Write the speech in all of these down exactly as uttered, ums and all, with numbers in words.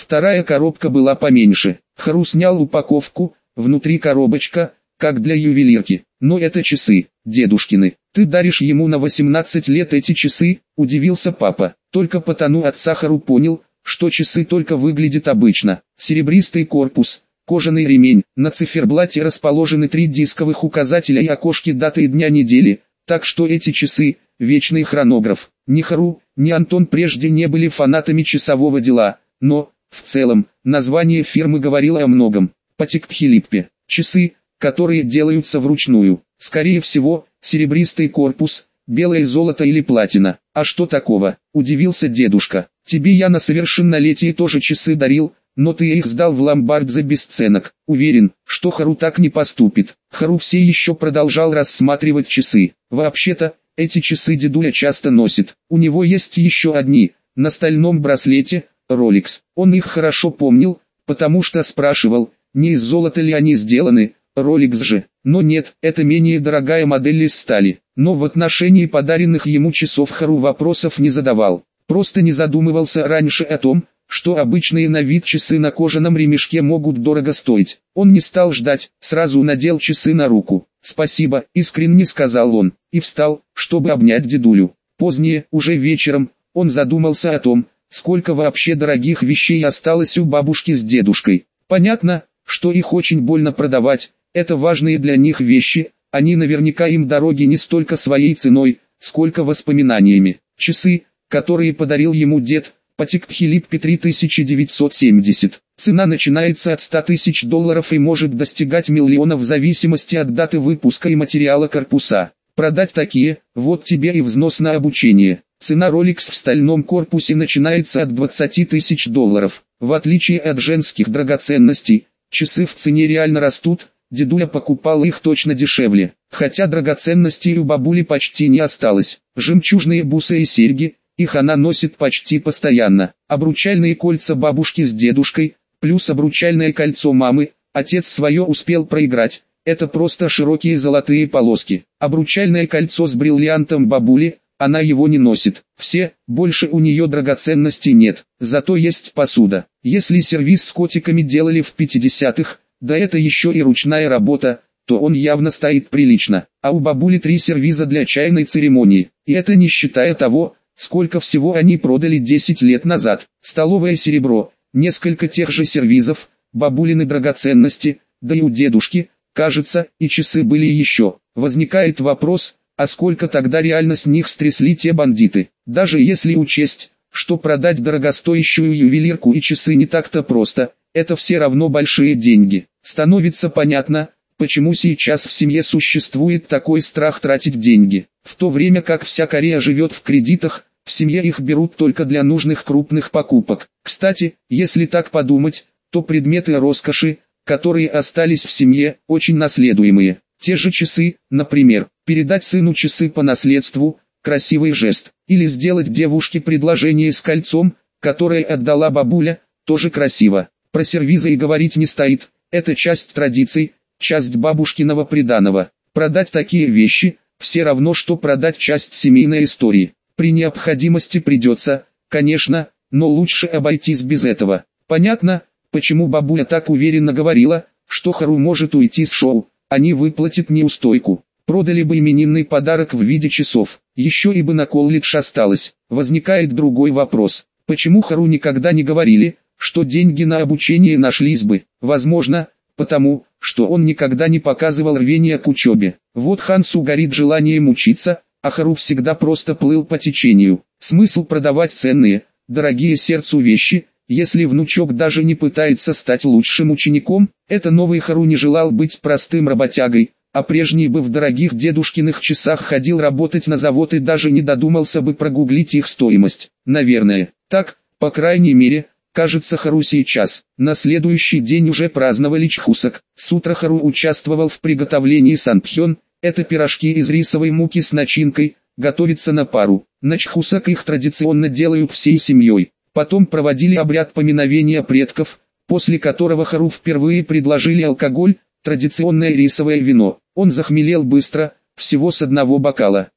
Вторая коробка была поменьше. Хару снял упаковку, внутри коробочка, как для ювелирки. Но это часы, дедушкины. Ты даришь ему на восемнадцать лет эти часы, удивился папа. Только по тону отца Хару понял, что часы только выглядят обычно. Серебристый корпус, кожаный ремень, на циферблате расположены три дисковых указателя и окошки даты и дня недели, так что эти часы – вечный хронограф. Ни Хару, ни Антон прежде не были фанатами часового дела, но, в целом, название фирмы говорило о многом. Патек Пхилиппе. Часы, которые делаются вручную. Скорее всего, серебристый корпус, белое золото или платина. А что такого? Удивился дедушка. Тебе я на совершеннолетие тоже часы дарил, но ты их сдал в ломбард за бесценок. Уверен, что Хару так не поступит. Хару все еще продолжал рассматривать часы. Вообще-то, эти часы дедуля часто носит. У него есть еще одни, на стальном браслете, Rolex. Он их хорошо помнил, потому что спрашивал, не из золота ли они сделаны, Rolex же. Но нет, это менее дорогая модель из стали. Но в отношении подаренных ему часов Хару вопросов не задавал. Просто не задумывался раньше о том, что обычные на вид часы на кожаном ремешке могут дорого стоить. Он не стал ждать, сразу надел часы на руку. «Спасибо», — искренне сказал он, и встал, чтобы обнять дедулю. Позднее, уже вечером, он задумался о том, сколько вообще дорогих вещей осталось у бабушки с дедушкой. Понятно, что их очень больно продавать, это важные для них вещи, они наверняка им дороги не столько своей ценой, сколько воспоминаниями. Часы, которые подарил ему дед, Патек Пхилиппе три тысячи девятьсот семьдесят. Цена начинается от ста тысяч долларов и может достигать миллионов в зависимости от даты выпуска и материала корпуса. Продать такие, вот тебе и взнос на обучение. Цена Rolex в стальном корпусе начинается от двадцати тысяч долларов. В отличие от женских драгоценностей, часы в цене реально растут, дедуля покупал их точно дешевле. Хотя драгоценностей у бабули почти не осталось. Жемчужные бусы и серьги, их она носит почти постоянно. Обручальные кольца бабушки с дедушкой, плюс обручальное кольцо мамы, отец свое успел проиграть. Это просто широкие золотые полоски. Обручальное кольцо с бриллиантом бабули, она его не носит. Все, больше у нее драгоценностей нет. Зато есть посуда. Если сервиз с котиками делали в пятидесятых, да это еще и ручная работа, то он явно стоит прилично. А у бабули три сервиза для чайной церемонии. И это не считая того, сколько всего они продали десять лет назад. Столовое серебро, несколько тех же сервизов, бабулины драгоценности, да и у дедушки, кажется, и часы были еще. Возникает вопрос, а сколько тогда реально с них стрясли те бандиты? Даже если учесть, что продать дорогостоящую ювелирку и часы не так-то просто, это все равно большие деньги. Становится понятно, почему сейчас в семье существует такой страх тратить деньги. В то время как вся Корея живет в кредитах, в семье их берут только для нужных крупных покупок. Кстати, если так подумать, то предметы роскоши, которые остались в семье, очень наследуемые. Те же часы, например, передать сыну часы по наследству, красивый жест, или сделать девушке предложение с кольцом, которое отдала бабуля, тоже красиво. Про сервизы и говорить не стоит, это часть традиций, часть бабушкиного приданого. Продать такие вещи, все равно что продать часть семейной истории. При необходимости придется, конечно, но лучше обойтись без этого. Понятно, почему бабуля так уверенно говорила, что Хару может уйти с шоу, они выплатят неустойку. Продали бы именинный подарок в виде часов, еще и бы на колледж осталось. Возникает другой вопрос, почему Хару никогда не говорили, что деньги на обучение нашлись бы? Возможно, потому, что он никогда не показывал рвения к учебе. Вот Хансу горит желанием учиться, а Хару всегда просто плыл по течению. Смысл продавать ценные, дорогие сердцу вещи, если внучок даже не пытается стать лучшим учеником? Это новый Хару не желал быть простым работягой, а прежний бы в дорогих дедушкиных часах ходил работать на завод и даже не додумался бы прогуглить их стоимость. Наверное, так, по крайней мере, кажется Хару сейчас. На следующий день уже праздновали Чхусок. С утра Хару участвовал в приготовлении санпхён, это пирожки из рисовой муки с начинкой, готовятся на пару. На Чхусок их традиционно делают всей семьей. Потом проводили обряд поминовения предков, после которого Хару впервые предложили алкоголь, традиционное рисовое вино. Он захмелел быстро, всего с одного бокала.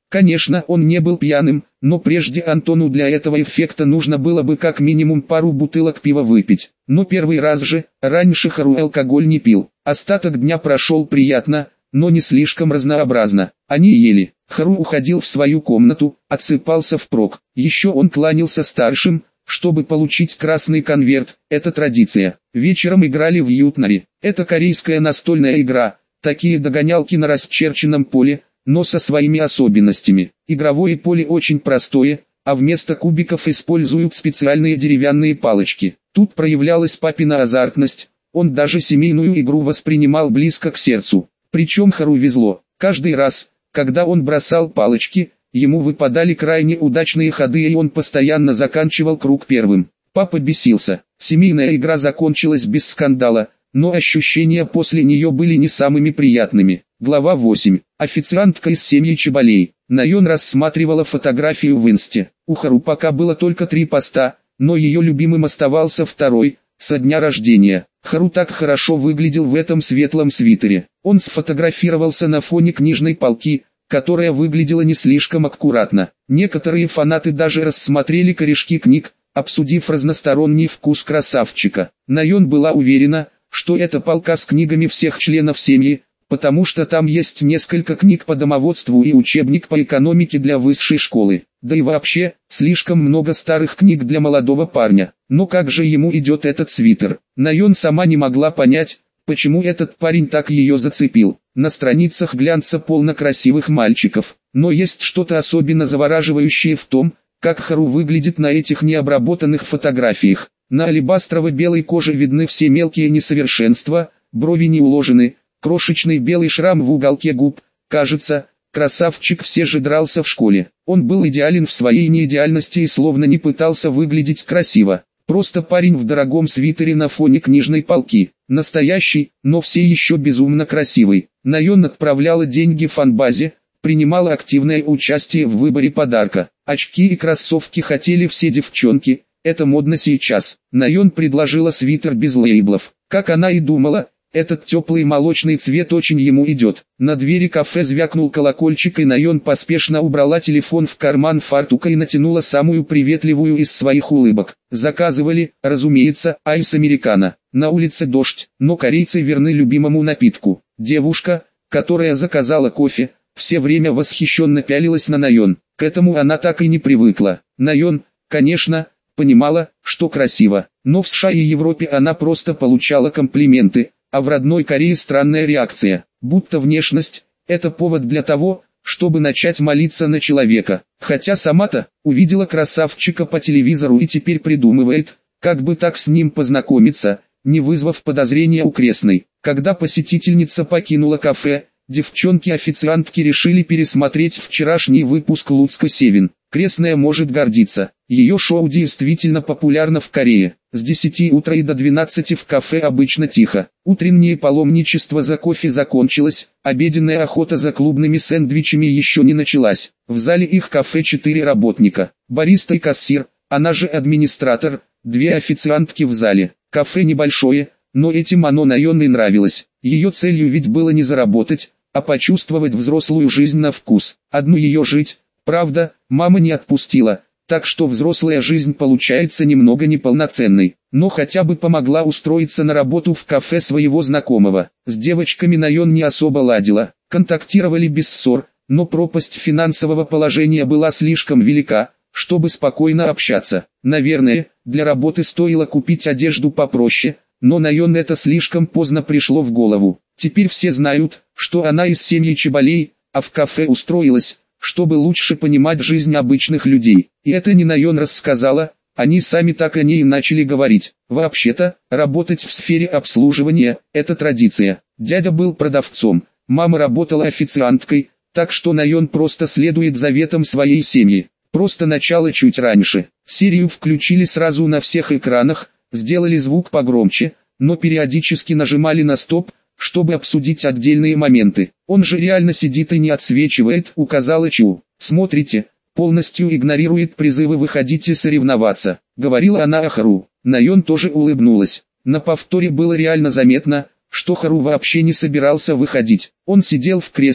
Конечно, он не был пьяным, но прежде Антону для этого эффекта нужно было бы как минимум пару бутылок пива выпить. Но первый раз же, раньше Хару алкоголь не пил. Остаток дня прошел приятно, но не слишком разнообразно. Они ели. Хару уходил в свою комнату, отсыпался впрок. Еще он кланялся старшим, чтобы получить красный конверт. Это традиция. Вечером играли в Ютнари. Это корейская настольная игра. Такие догонялки на расчерченном поле, но со своими особенностями. Игровое поле очень простое, а вместо кубиков используют специальные деревянные палочки. Тут проявлялась папина азартность, он даже семейную игру воспринимал близко к сердцу. Причем Хару везло, каждый раз, когда он бросал палочки, ему выпадали крайне удачные ходы и он постоянно заканчивал круг первым. Папа бесился, семейная игра закончилась без скандала, но ощущения после нее были не самыми приятными. Глава восемь. Официантка из семьи Чебалей. Найон рассматривала фотографию в инсте. У Хару пока было только три поста, но ее любимым оставался второй, со дня рождения. Хару так хорошо выглядел в этом светлом свитере. Он сфотографировался на фоне книжной полки, которая выглядела не слишком аккуратно. Некоторые фанаты даже рассмотрели корешки книг, обсудив разносторонний вкус красавчика. Найон была уверена, что это полка с книгами всех членов семьи, потому что там есть несколько книг по домоводству и учебник по экономике для высшей школы. Да и вообще, слишком много старых книг для молодого парня. Но как же ему идет этот свитер? Найон сама не могла понять, почему этот парень так ее зацепил. На страницах глянца полно красивых мальчиков, но есть что-то особенно завораживающее в том, как Хару выглядит на этих необработанных фотографиях. На алебастрово-белой коже видны все мелкие несовершенства, брови не уложены, крошечный белый шрам в уголке губ. Кажется, красавчик все же дрался в школе. Он был идеален в своей неидеальности и словно не пытался выглядеть красиво. Просто парень в дорогом свитере на фоне книжной полки. Настоящий, но все еще безумно красивый. Найон отправляла деньги фанбазе, принимала активное участие в выборе подарка. Очки и кроссовки хотели все девчонки, это модно сейчас. Найон предложила свитер без лейблов. Как она и думала, этот теплый молочный цвет очень ему идет. На двери кафе звякнул колокольчик и Найон поспешно убрала телефон в карман фартука и натянула самую приветливую из своих улыбок. Заказывали, разумеется, айс американо. На улице дождь, но корейцы верны любимому напитку. Девушка, которая заказала кофе, все время восхищенно пялилась на Найон. К этому она так и не привыкла. Найон, конечно, понимала, что красиво, но в США и Европе она просто получала комплименты, а в родной Корее странная реакция, будто внешность – это повод для того, чтобы начать молиться на человека. Хотя сама-то увидела красавчика по телевизору и теперь придумывает, как бы так с ним познакомиться, не вызвав подозрения у крестной. Когда посетительница покинула кафе, девчонки-официантки решили пересмотреть вчерашний выпуск Луцка Севен. Крестная может гордиться, ее шоу действительно популярно в Корее. С десяти утра и до двенадцати в кафе обычно тихо. Утреннее паломничество за кофе закончилось, обеденная охота за клубными сэндвичами еще не началась. В зале их кафе четыре работника, бариста и кассир, она же администратор, две официантки в зале. Кафе небольшое, но этим оно Найон и нравилось. Ее целью ведь было не заработать, а почувствовать взрослую жизнь на вкус. Одну ее жить, правда, мама не отпустила, так что взрослая жизнь получается немного неполноценной. Но хотя бы помогла устроиться на работу в кафе своего знакомого. С девочками Найон не особо ладила, контактировали без ссор, но пропасть финансового положения была слишком велика, чтобы спокойно общаться. Наверное, для работы стоило купить одежду попроще, но Найон это слишком поздно пришло в голову. Теперь все знают, что она из семьи Чебалей, а в кафе устроилась, чтобы лучше понимать жизнь обычных людей. И это не Найон рассказала, они сами так о ней начали говорить. Вообще-то, работать в сфере обслуживания – это традиция. Дядя был продавцом, мама работала официанткой, так что Найон просто следует заветам своей семьи. Просто начало чуть раньше. Серию включили сразу на всех экранах, сделали звук погромче, но периодически нажимали на стоп, чтобы обсудить отдельные моменты. Он же реально сидит и не отсвечивает, указала Чу. Смотрите, полностью игнорирует призывы выходить и соревноваться, говорила она о Хару. Найон тоже улыбнулась. На повторе было реально заметно, что Хару вообще не собирался выходить. Он сидел в кресле,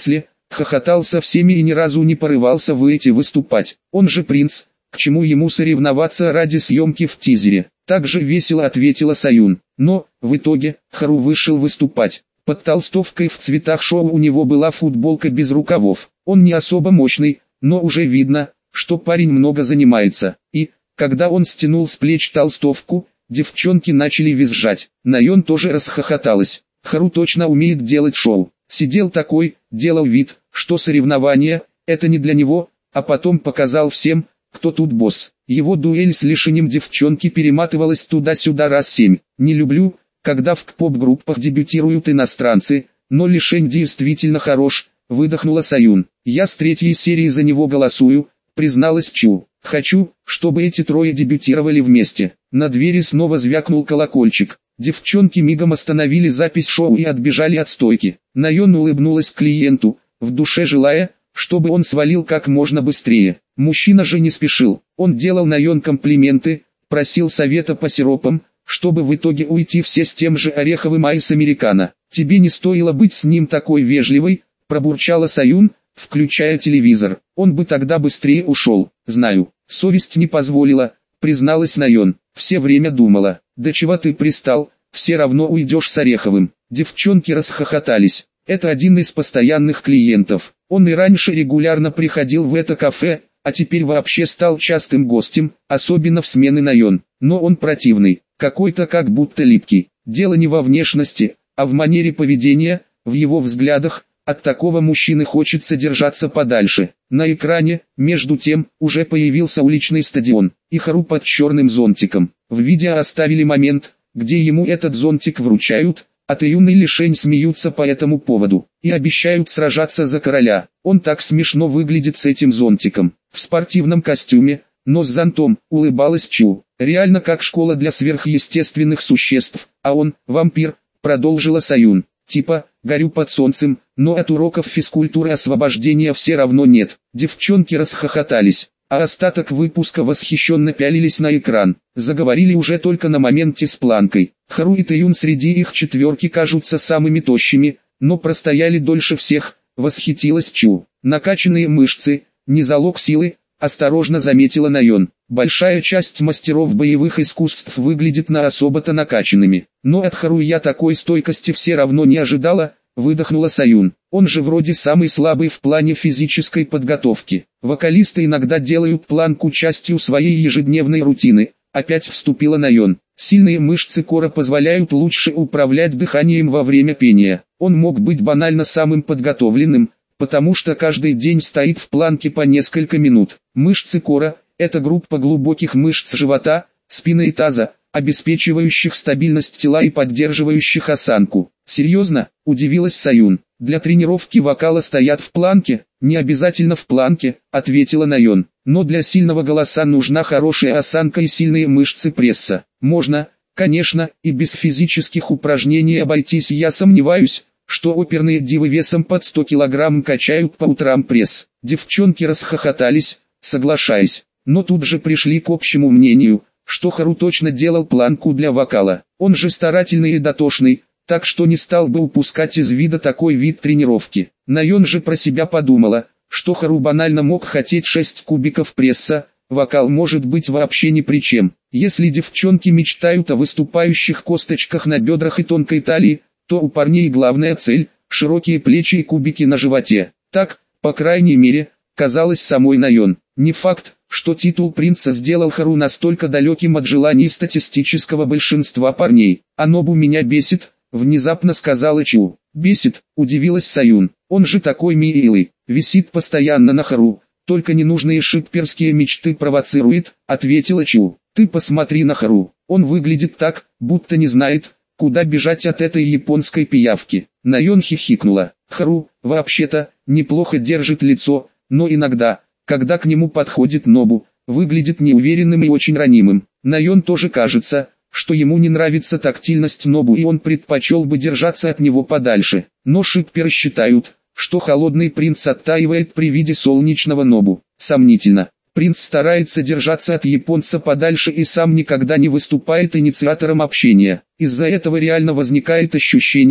хохотал со всеми и ни разу не порывался выйти выступать. Он же принц, к чему ему соревноваться ради съемки в тизере? Так же весело ответила Саюн. Но, в итоге, Хару вышел выступать. Под толстовкой в цветах шоу у него была футболка без рукавов. Он не особо мощный, но уже видно, что парень много занимается. И, когда он стянул с плеч толстовку, девчонки начали визжать. Наён тоже расхохоталась. Хару точно умеет делать шоу. Сидел такой, делал вид, что соревнования – это не для него, а потом показал всем, кто тут босс. Его дуэль с лишением девчонки перематывалась туда-сюда раз семь. Не люблю, когда в поп-группах дебютируют иностранцы, но Лишень действительно хорош, выдохнула Саюн. Я с третьей серии за него голосую, призналась Чу. Хочу, чтобы эти трое дебютировали вместе. На двери снова звякнул колокольчик. Девчонки мигом остановили запись шоу и отбежали от стойки. Наён улыбнулась клиенту, в душе желая, чтобы он свалил как можно быстрее. Мужчина же не спешил. Он делал Наён комплименты, просил совета по сиропам, чтобы в итоге уйти все с тем же ореховым айс американо. «Тебе не стоило быть с ним такой вежливой», пробурчала Саюн, включая телевизор. «Он бы тогда быстрее ушел». «Знаю, совесть не позволила», призналась Наён. «Все время думала, да чего ты пристал, все равно уйдешь с ореховым». Девчонки расхохотались. Это один из постоянных клиентов. Он и раньше регулярно приходил в это кафе, а теперь вообще стал частым гостем, особенно в смены Наён. Но он противный, какой-то как будто липкий. Дело не во внешности, а в манере поведения, в его взглядах. От такого мужчины хочется держаться подальше. На экране, между тем, уже появился уличный стадион, и Хару под черным зонтиком. В видео оставили момент, где ему этот зонтик вручают, а Тэюн и Лишень смеются по этому поводу, и обещают сражаться за короля. Он так смешно выглядит с этим зонтиком, в спортивном костюме, но с зонтом, улыбалась Чу. Реально как школа для сверхъестественных существ, а он, вампир, продолжила Саюн. Типа, горю под солнцем, но от уроков физкультуры освобождения все равно нет. Девчонки расхохотались, а остаток выпуска восхищенно пялились на экран. Заговорили уже только на моменте с планкой. Хару и Тэюн среди их четверки кажутся самыми тощими, но простояли дольше всех, восхитилась Чу. Накачанные мышцы, не залог силы, осторожно заметила Наён. Большая часть мастеров боевых искусств выглядит на особо-то накачанными. Но от Хару я такой стойкости все равно не ожидала, выдохнула Саюн. Он же вроде самый слабый в плане физической подготовки. Вокалисты иногда делают планку частью своей ежедневной рутины. Опять вступила Наён. Сильные мышцы кора позволяют лучше управлять дыханием во время пения. Он мог быть банально самым подготовленным, потому что каждый день стоит в планке по несколько минут. Мышцы кора – это группа глубоких мышц живота, спины и таза, обеспечивающих стабильность тела и поддерживающих осанку. «Серьезно?» – удивилась Саюн. «Для тренировки вокала стоят в планке?» «Не обязательно в планке», – ответила Наён. «Но для сильного голоса нужна хорошая осанка и сильные мышцы пресса. Можно, конечно, и без физических упражнений обойтись. Я сомневаюсь, что оперные дивы весом под сто килограмм качают по утрам пресс». Девчонки расхохотались, соглашаясь, но тут же пришли к общему мнению, что Хару точно делал планку для вокала. Он же старательный и дотошный, так что не стал бы упускать из вида такой вид тренировки. Наён же про себя подумала, что Хару банально мог хотеть шесть кубиков пресса, вокал может быть вообще ни при чем. Если девчонки мечтают о выступающих косточках на бедрах и тонкой талии, то у парней главная цель – широкие плечи и кубики на животе. Так, по крайней мере, казалось самой Наён. Не факт, что титул принца сделал Хару настолько далеким от желаний статистического большинства парней. «А Нобу меня бесит», — внезапно сказала Чу. «Бесит», — удивилась Саюн. «Он же такой милый, висит постоянно на Хару, только ненужные шипперские мечты провоцирует», — ответила Чу. «Ты посмотри на Хару, он выглядит так, будто не знает, куда бежать от этой японской пиявки». Наён хихикнула. Хару, вообще-то, неплохо держит лицо, но иногда, когда к нему подходит Нобу, выглядит неуверенным и очень ранимым. Наён тоже кажется, что ему не нравится тактильность Нобу и он предпочел бы держаться от него подальше. Но шипперы считают, что холодный принц оттаивает при виде солнечного Нобу. Сомнительно. Принц старается держаться от японца подальше и сам никогда не выступает инициатором общения. Из-за этого реально возникает ощущение,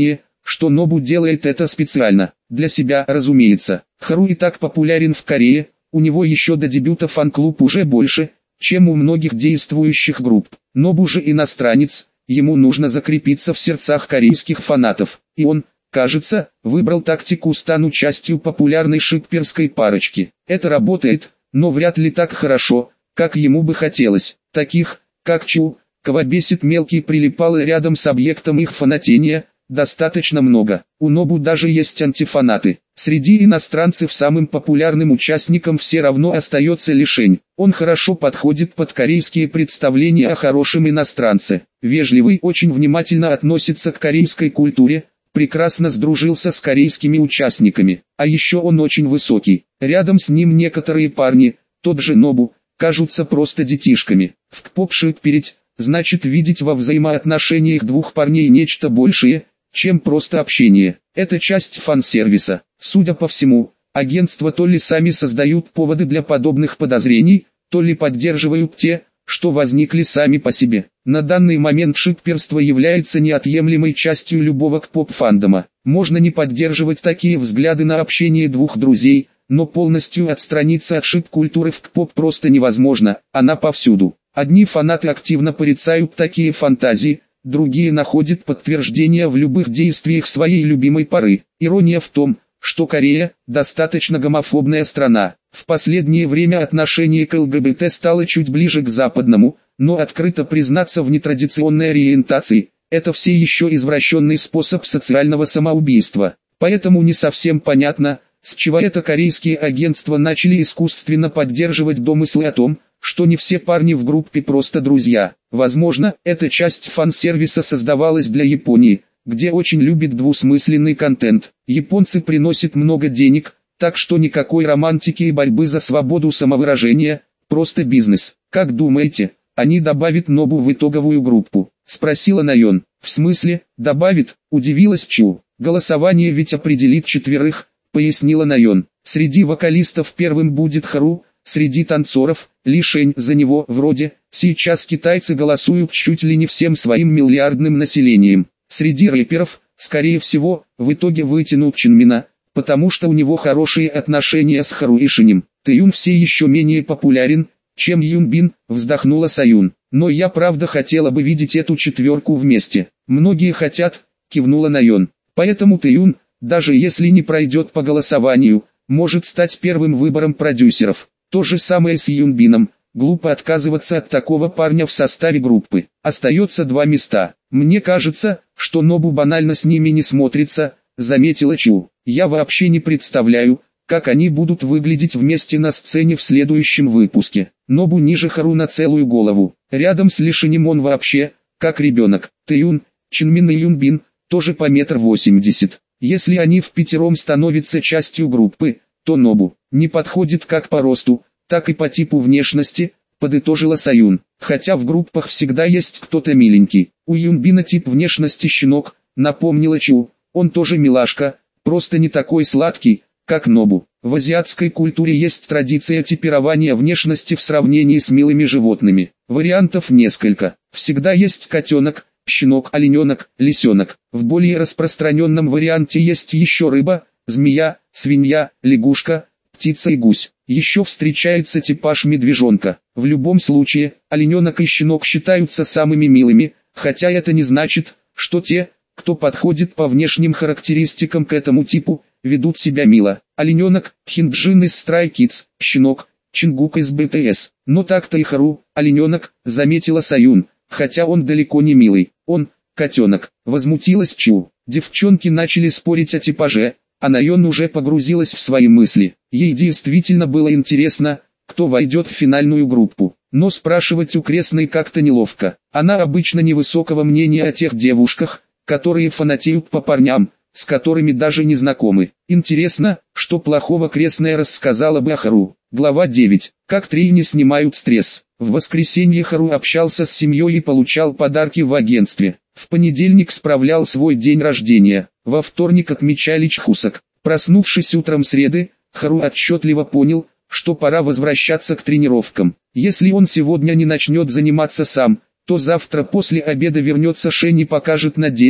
что Нобу делает это специально. Для себя, разумеется. Хару и так популярен в Корее, у него еще до дебюта фан-клуб уже больше, чем у многих действующих групп. Нобу же иностранец, ему нужно закрепиться в сердцах корейских фанатов. И он, кажется, выбрал тактику «стану частью популярной шипперской парочки». Это работает, но вряд ли так хорошо, как ему бы хотелось. Таких, как Чу, кого бесит мелкие прилипалы рядом с объектом их фанатения, достаточно много. У Нобу даже есть антифанаты. Среди иностранцев самым популярным участником все равно остается Ли Шень. Он хорошо подходит под корейские представления о хорошем иностранце. Вежливый, очень внимательно относится к корейской культуре, прекрасно сдружился с корейскими участниками. А еще он очень высокий. Рядом с ним некоторые парни, тот же Нобу, кажутся просто детишками. В К-поп-шипперить значит видеть во взаимоотношениях двух парней нечто большее, чем просто общение. Это часть фан-сервиса. Судя по всему, агентства то ли сами создают поводы для подобных подозрений, то ли поддерживают те, что возникли сами по себе. На данный момент шипперство является неотъемлемой частью любого К-поп-фандома. Можно не поддерживать такие взгляды на общение двух друзей, но полностью отстраниться от шип-культуры в К-поп просто невозможно, она повсюду. Одни фанаты активно порицают такие фантазии, другие находят подтверждение в любых действиях своей любимой пары. Ирония в том, что Корея – достаточно гомофобная страна. В последнее время отношение к ЛГБТ стало чуть ближе к западному, но открыто признаться в нетрадиционной ориентации – это все еще извращенный способ социального самоубийства. Поэтому не совсем понятно, с чего это корейские агентства начали искусственно поддерживать домыслы о том, что не все парни в группе просто друзья. Возможно, эта часть фан-сервиса создавалась для Японии, где очень любят двусмысленный контент. Японцы приносят много денег, так что никакой романтики и борьбы за свободу самовыражения, просто бизнес. Как думаете, они добавят Нобу в итоговую группу? Спросила Найон. В смысле, добавит? Удивилась Чу. Голосование ведь определит четверых, пояснила Найон. Среди вокалистов первым будет Хару, среди танцоров Ли Шень, за него вроде. Сейчас китайцы голосуют чуть ли не всем своим миллиардным населением. Среди рэперов, скорее всего, в итоге вытянут Чинмина, потому что у него хорошие отношения с Хару и Шенем. Тэйюн все еще менее популярен, чем Юнбин, вздохнула Саюн. Но я правда хотела бы видеть эту четверку вместе. Многие хотят, кивнула Найон. Поэтому Тэйюн, даже если не пройдет по голосованию, может стать первым выбором продюсеров. То же самое с Юнбином. Глупо отказываться от такого парня в составе группы. Остается два места. Мне кажется, что Нобу банально с ними не смотрится, заметила Чу. Я вообще не представляю, как они будут выглядеть вместе на сцене в следующем выпуске. Нобу ниже Хару на целую голову. Рядом с Ли Шенем он вообще, как ребенок. Тэйюн, Чинмин и Юнбин, тоже по метр восемьдесят. Если они впятером становятся частью группы, то Нобу не подходит как по росту, так и по типу внешности, подытожила Саюн. Хотя в группах всегда есть кто-то миленький. У Юнбина тип внешности щенок, напомнила Чу. Он тоже милашка, просто не такой сладкий, как Нобу. В азиатской культуре есть традиция типирования внешности в сравнении с милыми животными. Вариантов несколько. Всегда есть котенок, щенок, олененок, лисенок. В более распространенном варианте есть еще рыба, змея, свинья, лягушка, птица и гусь. Еще встречается типаж медвежонка. В любом случае, олененок и щенок считаются самыми милыми, хотя это не значит, что те, кто подходит по внешним характеристикам к этому типу, ведут себя мило. Олененок – Хинджин из Stray Kids, щенок – Чингук из би ти эс. Но так-то и Хару, олененок, заметила Саюн, хотя он далеко не милый. Он – котенок. Возмутилась Чу. Девчонки начали спорить о типаже, а Найон уже погрузилась в свои мысли. Ей действительно было интересно, кто войдет в финальную группу. Но спрашивать у крестной как-то неловко. Она обычно невысокого мнения о тех девушках, которые фанатеют по парням, с которыми даже не знакомы. Интересно, что плохого крестная рассказала бы о Хару. Глава девять. Как трейни снимают стресс. В воскресенье Хару общался с семьей и получал подарки в агентстве. В понедельник справлял свой день рождения. Во вторник отмечали Чхусок. Проснувшись утром среды, Хару отчетливо понял, что пора возвращаться к тренировкам. Если он сегодня не начнет заниматься сам, то завтра после обеда вернется Шень и покажет на деле,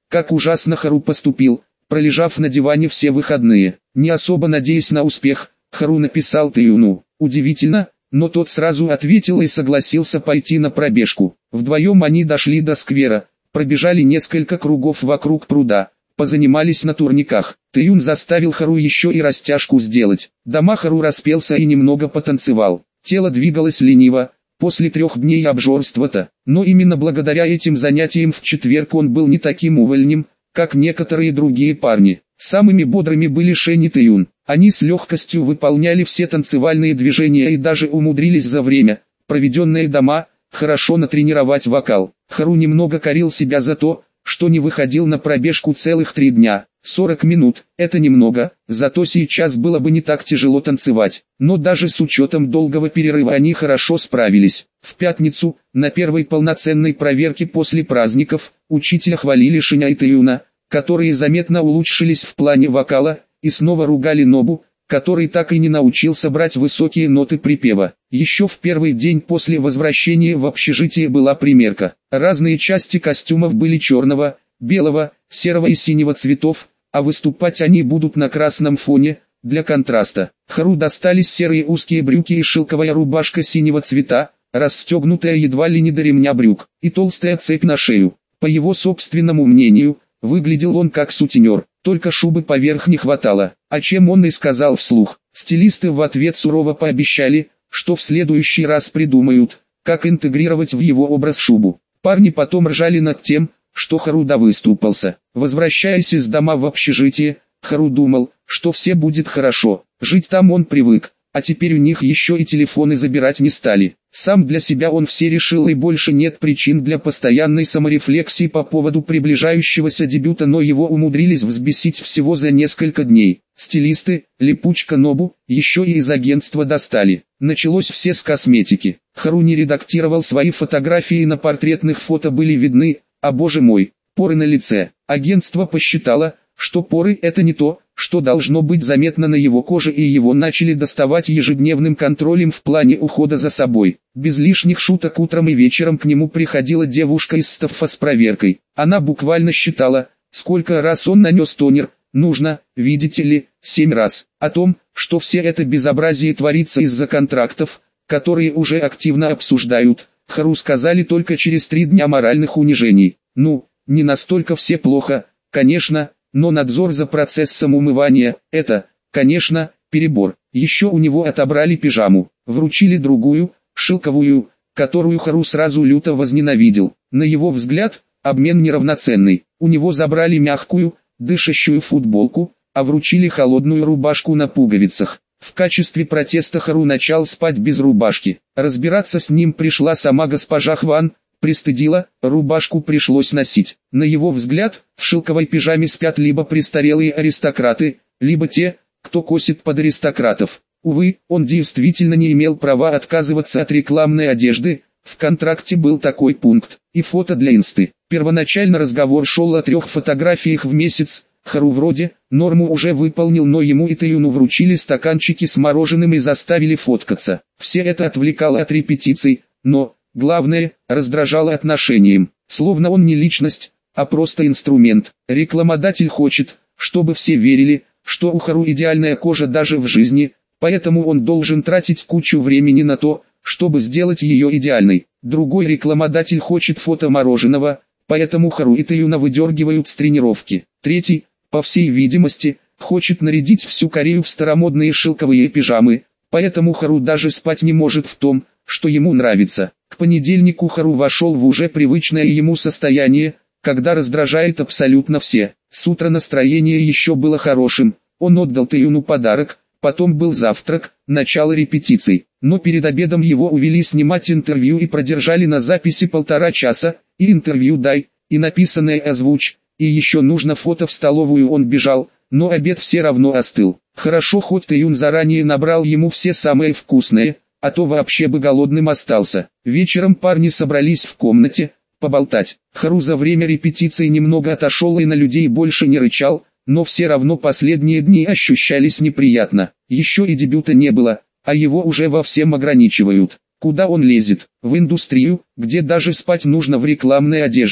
как ужасно Хару поступил, пролежав на диване все выходные. Не особо надеясь на успех, Хару написал Тэюну. Удивительно, но тот сразу ответил и согласился пойти на пробежку. Вдвоем они дошли до сквера, пробежали несколько кругов вокруг пруда, позанимались на турниках. Тэюн заставил Хару еще и растяжку сделать. Дома Хару распелся и немного потанцевал. Тело двигалось лениво, после трех дней обжорства-то. Но именно благодаря этим занятиям в четверг он был не таким увольнем, как некоторые другие парни. Самыми бодрыми были Шень и Тэюн. Они с легкостью выполняли все танцевальные движения и даже умудрились за время, проведенное дома, хорошо натренировать вокал. Хару немного корил себя за то, что не выходил на пробежку целых три дня. сорок минут – это немного, зато сейчас было бы не так тяжело танцевать. Но даже с учетом долгого перерыва они хорошо справились. В пятницу, на первой полноценной проверке после праздников, учителя хвалили Шеня и Тэюна, которые заметно улучшились в плане вокала, и снова ругали Нобу, который так и не научился брать высокие ноты припева. Еще в первый день после возвращения в общежитие была примерка. Разные части костюмов были черного, белого, серого и синего цветов, а выступать они будут на красном фоне, для контраста. Хару достались серые узкие брюки и шелковая рубашка синего цвета, расстегнутая едва ли не до ремня брюк, и толстая цепь на шею. По его собственному мнению, выглядел он как сутенер, только шубы поверх не хватало, о чем он и сказал вслух. Стилисты в ответ сурово пообещали, что в следующий раз придумают, как интегрировать в его образ шубу. Парни потом ржали над тем, что Хару довыступался. Возвращаясь из дома в общежитие, Хару думал, что все будет хорошо, жить там он привык, а теперь у них еще и телефоны забирать не стали. Сам для себя он все решил и больше нет причин для постоянной саморефлексии по поводу приближающегося дебюта, но его умудрились взбесить всего за несколько дней. Стилисты, липучка Нобу, еще и из агентства достали. Началось все с косметики. Хару не редактировал свои фотографии, на портретных фото были видны, а боже мой, поры на лице. Агентство посчитало, что поры это не то, что должно быть заметно на его коже, и его начали доставать ежедневным контролем в плане ухода за собой. Без лишних шуток утром и вечером к нему приходила девушка из стаффа с проверкой. Она буквально считала, сколько раз он нанес тонер. Нужно, видите ли, семь раз. О том, что все это безобразие творится из-за контрактов, которые уже активно обсуждают, Хару сказали только через три дня моральных унижений. Ну, не настолько все плохо, конечно, но надзор за процессом умывания – это, конечно, перебор. Еще у него отобрали пижаму, вручили другую, шелковую, которую Хару сразу люто возненавидел. На его взгляд, обмен неравноценный. У него забрали мягкую, дышащую футболку, а вручили холодную рубашку на пуговицах. В качестве протеста Хару начал спать без рубашки. Разбираться с ним пришла сама госпожа Хван, пристыдила, рубашку пришлось носить. На его взгляд, в шелковой пижаме спят либо престарелые аристократы, либо те, кто косит под аристократов. Увы, он действительно не имел права отказываться от рекламной одежды, в контракте был такой пункт, и фото для инсты. Первоначально разговор шел о трех фотографиях в месяц. Хару вроде норму уже выполнил, но ему и Тэюну вручили стаканчики с мороженым и заставили фоткаться. Все это отвлекало от репетиций, но, главное, раздражало отношением. Словно он не личность, а просто инструмент. Рекламодатель хочет, чтобы все верили, что у Хару идеальная кожа даже в жизни, поэтому он должен тратить кучу времени на то, чтобы сделать ее идеальной. Другой рекламодатель хочет фото мороженого, поэтому Хару и Тэюна выдергивают с тренировки. Третий, по всей видимости, хочет нарядить всю Корею в старомодные шелковые пижамы, поэтому Хару даже спать не может в том, что ему нравится. К понедельнику Хару вошел в уже привычное ему состояние, когда раздражает абсолютно все. С утра настроение еще было хорошим, он отдал Тэюну подарок, потом был завтрак, начало репетиций. Но перед обедом его увели снимать интервью и продержали на записи полтора часа, и интервью дай, и написанное озвучь, и еще нужно фото в столовую. Он бежал, но обед все равно остыл. Хорошо, хоть Тэюн заранее набрал ему все самые вкусные, а то вообще бы голодным остался. Вечером парни собрались в комнате, поболтать. Хару за время репетиции немного отошел и на людей больше не рычал, но все равно последние дни ощущались неприятно. Еще и дебюта не было, а его уже во всем ограничивают. Куда он лезет? В индустрию, где даже спать нужно в рекламной одежде.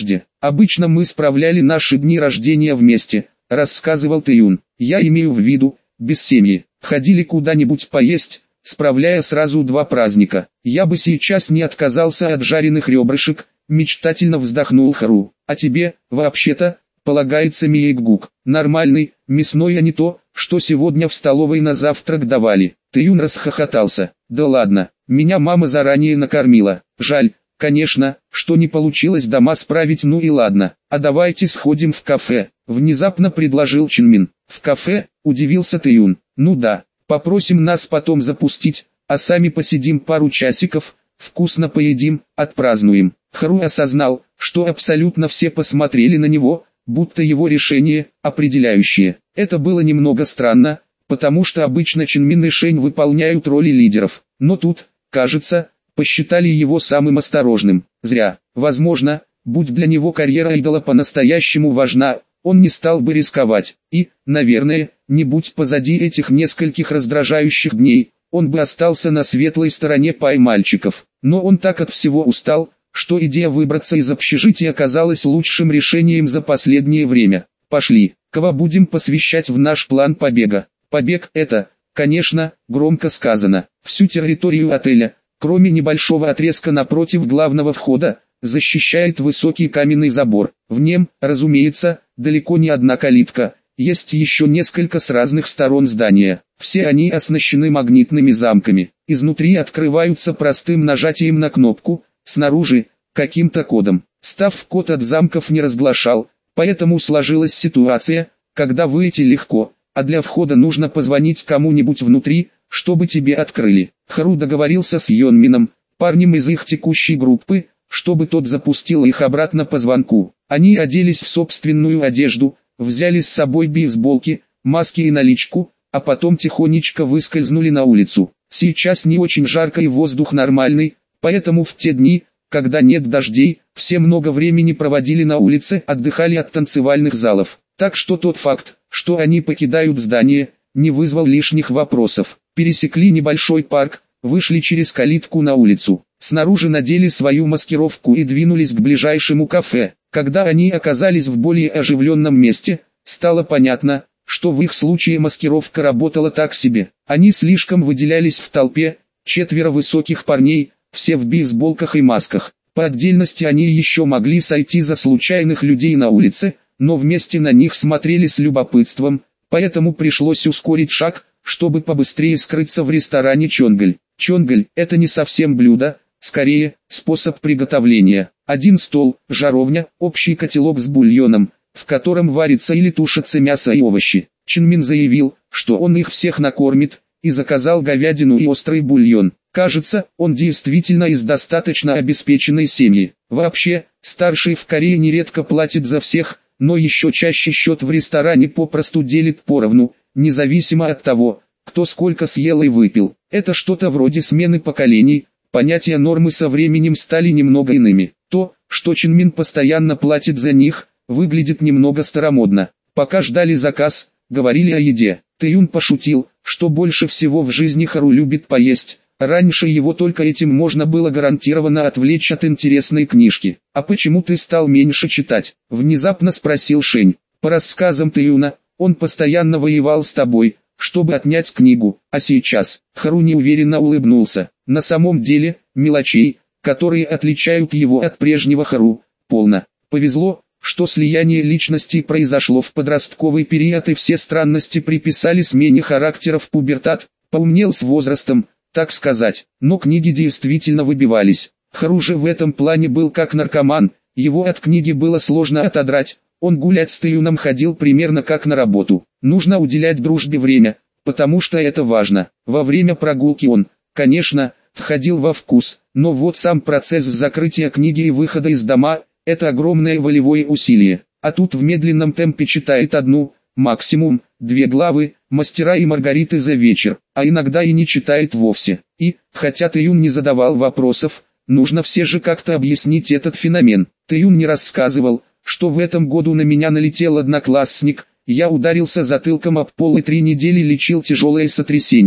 Обычно мы справляли наши дни рождения вместе, рассказывал Тэюн. Я имею в виду, без семьи. Ходили куда-нибудь поесть, справляя сразу два праздника. Я бы сейчас не отказался от жареных ребрышек, мечтательно вздохнул Хару. А тебе, вообще-то, полагается миейггук. Нормальный, мясной, а не то, что сегодня в столовой на завтрак давали. Тэюн расхохотался. Да ладно, меня мама заранее накормила. Жаль, конечно, что не получилось дома справить, ну и ладно. А давайте сходим в кафе, внезапно предложил Чинмин. В кафе, удивился Тэюн. Ну да, попросим нас потом запустить, а сами посидим пару часиков, вкусно поедим, отпразднуем. Хару осознал, что абсолютно все посмотрели на него, будто его решение определяющее. Это было немного странно, потому что обычно Чинмин и Шень выполняют роли лидеров, но тут, кажется, посчитали его самым осторожным. Зря. Возможно, будь для него карьера идола по-настоящему важна, он не стал бы рисковать, и, наверное, не будь позади этих нескольких раздражающих дней, он бы остался на светлой стороне пай-мальчиков. Но он так от всего устал, что идея выбраться из общежития оказалась лучшим решением за последнее время. Пошли, кого будем посвящать в наш план побега? Побег — это, конечно, громко сказано. Всю территорию отеля, кроме небольшого отрезка напротив главного входа, защищает высокий каменный забор. В нем, разумеется, далеко не одна калитка, есть еще несколько с разных сторон здания. Все они оснащены магнитными замками. Изнутри открываются простым нажатием на кнопку, снаружи – каким-то кодом. Став код от замков не разглашал, поэтому сложилась ситуация, когда выйти легко, а для входа нужно позвонить кому-нибудь внутри, чтобы тебе открыли. Хару договорился с Йонмином, парнем из их текущей группы, чтобы тот запустил их обратно по звонку. Они оделись в собственную одежду, взяли с собой бейсболки, маски и наличку, а потом тихонечко выскользнули на улицу. Сейчас не очень жарко и воздух нормальный, поэтому в те дни, когда нет дождей, все много времени проводили на улице, отдыхали от танцевальных залов. Так что тот факт, что они покидают здание, не вызвал лишних вопросов. Пересекли небольшой парк, вышли через калитку на улицу. Снаружи надели свою маскировку и двинулись к ближайшему кафе. Когда они оказались в более оживленном месте, стало понятно, что в их случае маскировка работала так себе. Они слишком выделялись в толпе, четверо высоких парней, все в бейсболках и масках. По отдельности они еще могли сойти за случайных людей на улице, но вместе на них смотрели с любопытством, поэтому пришлось ускорить шаг, чтобы побыстрее скрыться в ресторане Чонгаль. Чонгаль – это не совсем блюдо, скорее, способ приготовления. Один стол, жаровня, общий котелок с бульоном, в котором варится или тушится мясо и овощи. Чинмин заявил, что он их всех накормит, и заказал говядину и острый бульон. Кажется, он действительно из достаточно обеспеченной семьи. Вообще, старший в Корее нередко платит за всех, но еще чаще счет в ресторане попросту делит поровну, независимо от того, кто сколько съел и выпил. Это что-то вроде смены поколений, понятия нормы со временем стали немного иными. То, что Чинмин постоянно платит за них, выглядит немного старомодно. Пока ждали заказ, говорили о еде. Тэюн пошутил, что больше всего в жизни Хару любит поесть. Раньше его только этим можно было гарантированно отвлечь от интересной книжки. «А почему ты стал меньше читать?» – внезапно спросил Шень. «По рассказам Тэюна, он постоянно воевал с тобой, чтобы отнять книгу, а сейчас...» Хару неуверенно улыбнулся. На самом деле, мелочей, которые отличают его от прежнего Хару, полно. Повезло, что слияние личностей произошло в подростковый период и все странности приписали смене характера в пубертат, поумнел с возрастом, так сказать, но книги действительно выбивались. Хару же в этом плане был как наркоман, его от книги было сложно отодрать, он гулять с Тэюном ходил примерно как на работу. Нужно уделять дружбе время, потому что это важно. Во время прогулки он, конечно, входил во вкус, но вот сам процесс закрытия книги и выхода из дома – это огромное волевое усилие. А тут в медленном темпе читает одну, максимум, две главы, «Мастера и Маргариты» за вечер, а иногда и не читает вовсе. И, хотя Тэюн не задавал вопросов, нужно все же как-то объяснить этот феномен. Тэюн не рассказывал, что в этом году на меня налетел одноклассник, я ударился затылком об пол и три недели лечил тяжелое сотрясение.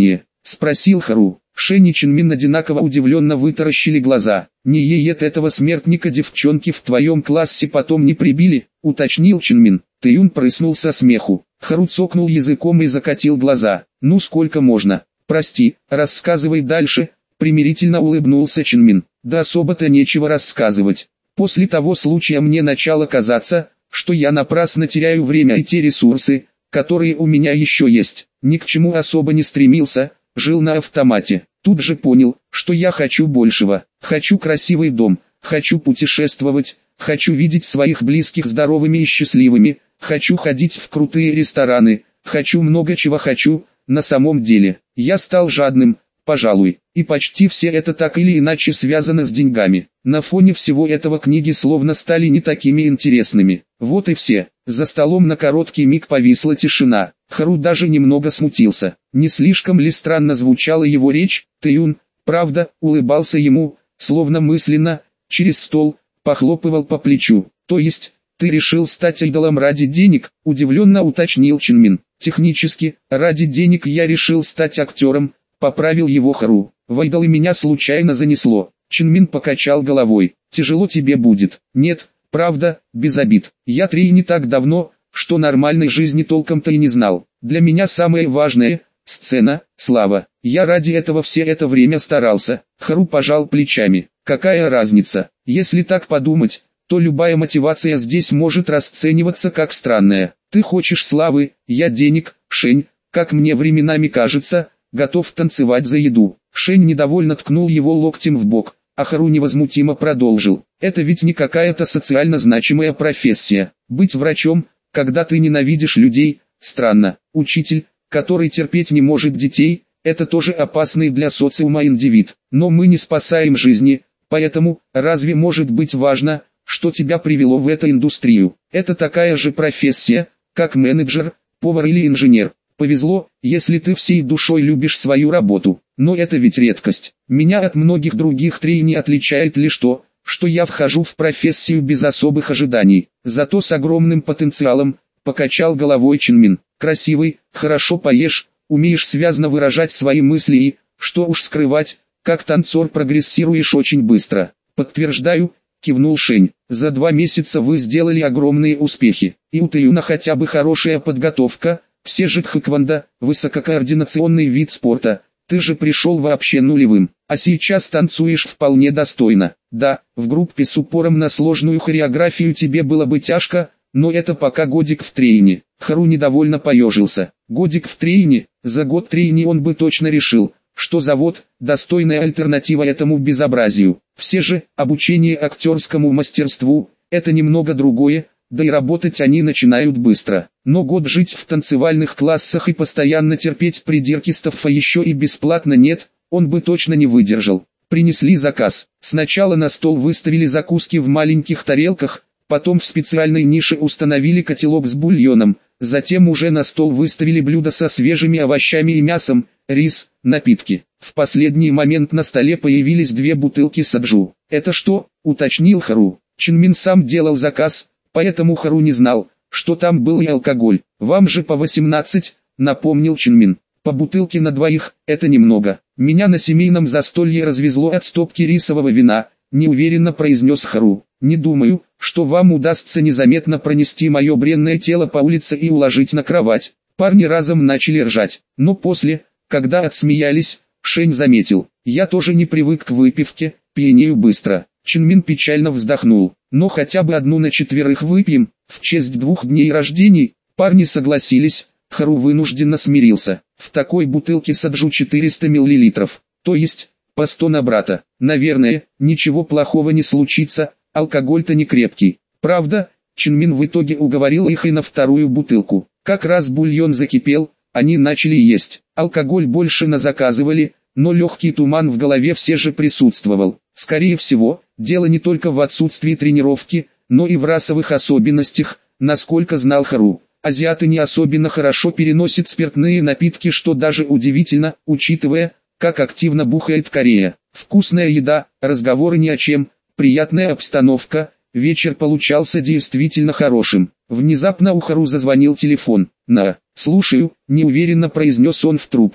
спросил Хару. Шень и Чинмин одинаково удивленно вытаращили глаза. «Не ей-ет этого смертника девчонки в твоем классе потом не прибили?» — уточнил Чинмин. Тэюн прыснул со смеху. Хару цокнул языком и закатил глаза. «Ну сколько можно? Прости, рассказывай дальше», — примирительно улыбнулся Чинмин. «Да особо-то нечего рассказывать. После того случая мне начало казаться, что я напрасно теряю время и те ресурсы, которые у меня еще есть. Ни к чему особо не стремился, жил на автомате. Тут же понял, что я хочу большего. Хочу красивый дом, хочу путешествовать, хочу видеть своих близких здоровыми и счастливыми, хочу ходить в крутые рестораны, хочу много чего хочу. На самом деле, я стал жадным, пожалуй, и почти все это так или иначе связано с деньгами. На фоне всего этого книги словно стали не такими интересными. Вот и все. За столом на короткий миг повисла тишина. Хару даже немного смутился. Не слишком ли странно звучала его речь? Тэюн, правда, улыбался ему, словно мысленно, через стол, похлопывал по плечу. То есть, ты решил стать айдолом ради денег? Удивленно уточнил Чинмин. Технически, ради денег я решил стать актером, поправил его Хару. В айдолы меня случайно занесло. Чинмин покачал головой. Тяжело тебе будет. Нет, правда, без обид. Я три не так давно, что нормальной жизни толком-то и не знал. Для меня самое важное – сцена, слава. Я ради этого все это время старался. Хару пожал плечами. Какая разница? Если так подумать, то любая мотивация здесь может расцениваться как странная. Ты хочешь славы, я денег, Шень, как мне временами кажется, готов танцевать за еду. Шень недовольно ткнул его локтем в бок, а Хару невозмутимо продолжил. Это ведь не какая-то социально значимая профессия. Быть врачом, когда ты ненавидишь людей, странно. Учитель, который терпеть не может детей, это тоже опасный для социума индивид. Но мы не спасаем жизни, поэтому, разве может быть важно, что тебя привело в эту индустрию? Это такая же профессия, как менеджер, повар или инженер. Повезло, если ты всей душой любишь свою работу. Но это ведь редкость. Меня от многих других трейни отличает лишь то, что я вхожу в профессию без особых ожиданий, зато с огромным потенциалом, покачал головой Чинмин. Красивый, хорошо поешь, умеешь связно выражать свои мысли и, что уж скрывать, как танцор прогрессируешь очень быстро. Подтверждаю, кивнул Шень. За два месяца вы сделали огромные успехи. И у Тэюна хотя бы хорошая подготовка, все же тхэквондо, высококоординационный вид спорта. Ты же пришел вообще нулевым, а сейчас танцуешь вполне достойно. Да, в группе с упором на сложную хореографию тебе было бы тяжко, но это пока годик в трейне. Хару недовольно поежился. Годик в трейне, за год трейни он бы точно решил, что завод – достойная альтернатива этому безобразию. Все же, обучение актерскому мастерству – это немного другое, да и работать они начинают быстро. Но год жить в танцевальных классах и постоянно терпеть придиркистов, а еще и бесплатно нет, он бы точно не выдержал. Принесли заказ. Сначала на стол выставили закуски в маленьких тарелках, потом в специальной нише установили котелок с бульоном, затем уже на стол выставили блюда со свежими овощами и мясом, рис, напитки. В последний момент на столе появились две бутылки соджу. «Это что?» – уточнил Хару. Чинмин сам делал заказ, поэтому Хару не знал, что там был и алкоголь. «Вам же по восемнадцать», – напомнил Чинмин. «По бутылке на двоих – это немного. Меня на семейном застолье развезло от стопки рисового вина», – неуверенно произнес Хару. «Не думаю, что вам удастся незаметно пронести мое бренное тело по улице и уложить на кровать». Парни разом начали ржать, но после, когда отсмеялись, Шень заметил: «Я тоже не привык к выпивке, пьянею быстро». Чинмин печально вздохнул. «Но хотя бы одну на четверых выпьем, в честь двух дней рождений». Парни согласились, Хару вынужденно смирился. В такой бутылке соджу четыреста миллилитров, то есть, по сто на брата. Наверное, ничего плохого не случится, алкоголь-то не крепкий. Правда, Чинмин в итоге уговорил их и на вторую бутылку. Как раз бульон закипел, они начали есть. Алкоголь больше назаказывали, но легкий туман в голове все же присутствовал. Скорее всего, дело не только в отсутствии тренировки, но и в расовых особенностях, насколько знал Хару. Азиаты не особенно хорошо переносят спиртные напитки, что даже удивительно, учитывая, как активно бухает Корея. Вкусная еда, разговоры ни о чем, приятная обстановка, вечер получался действительно хорошим. Внезапно у Хару зазвонил телефон. «На, слушаю», – неуверенно произнес он в трубку.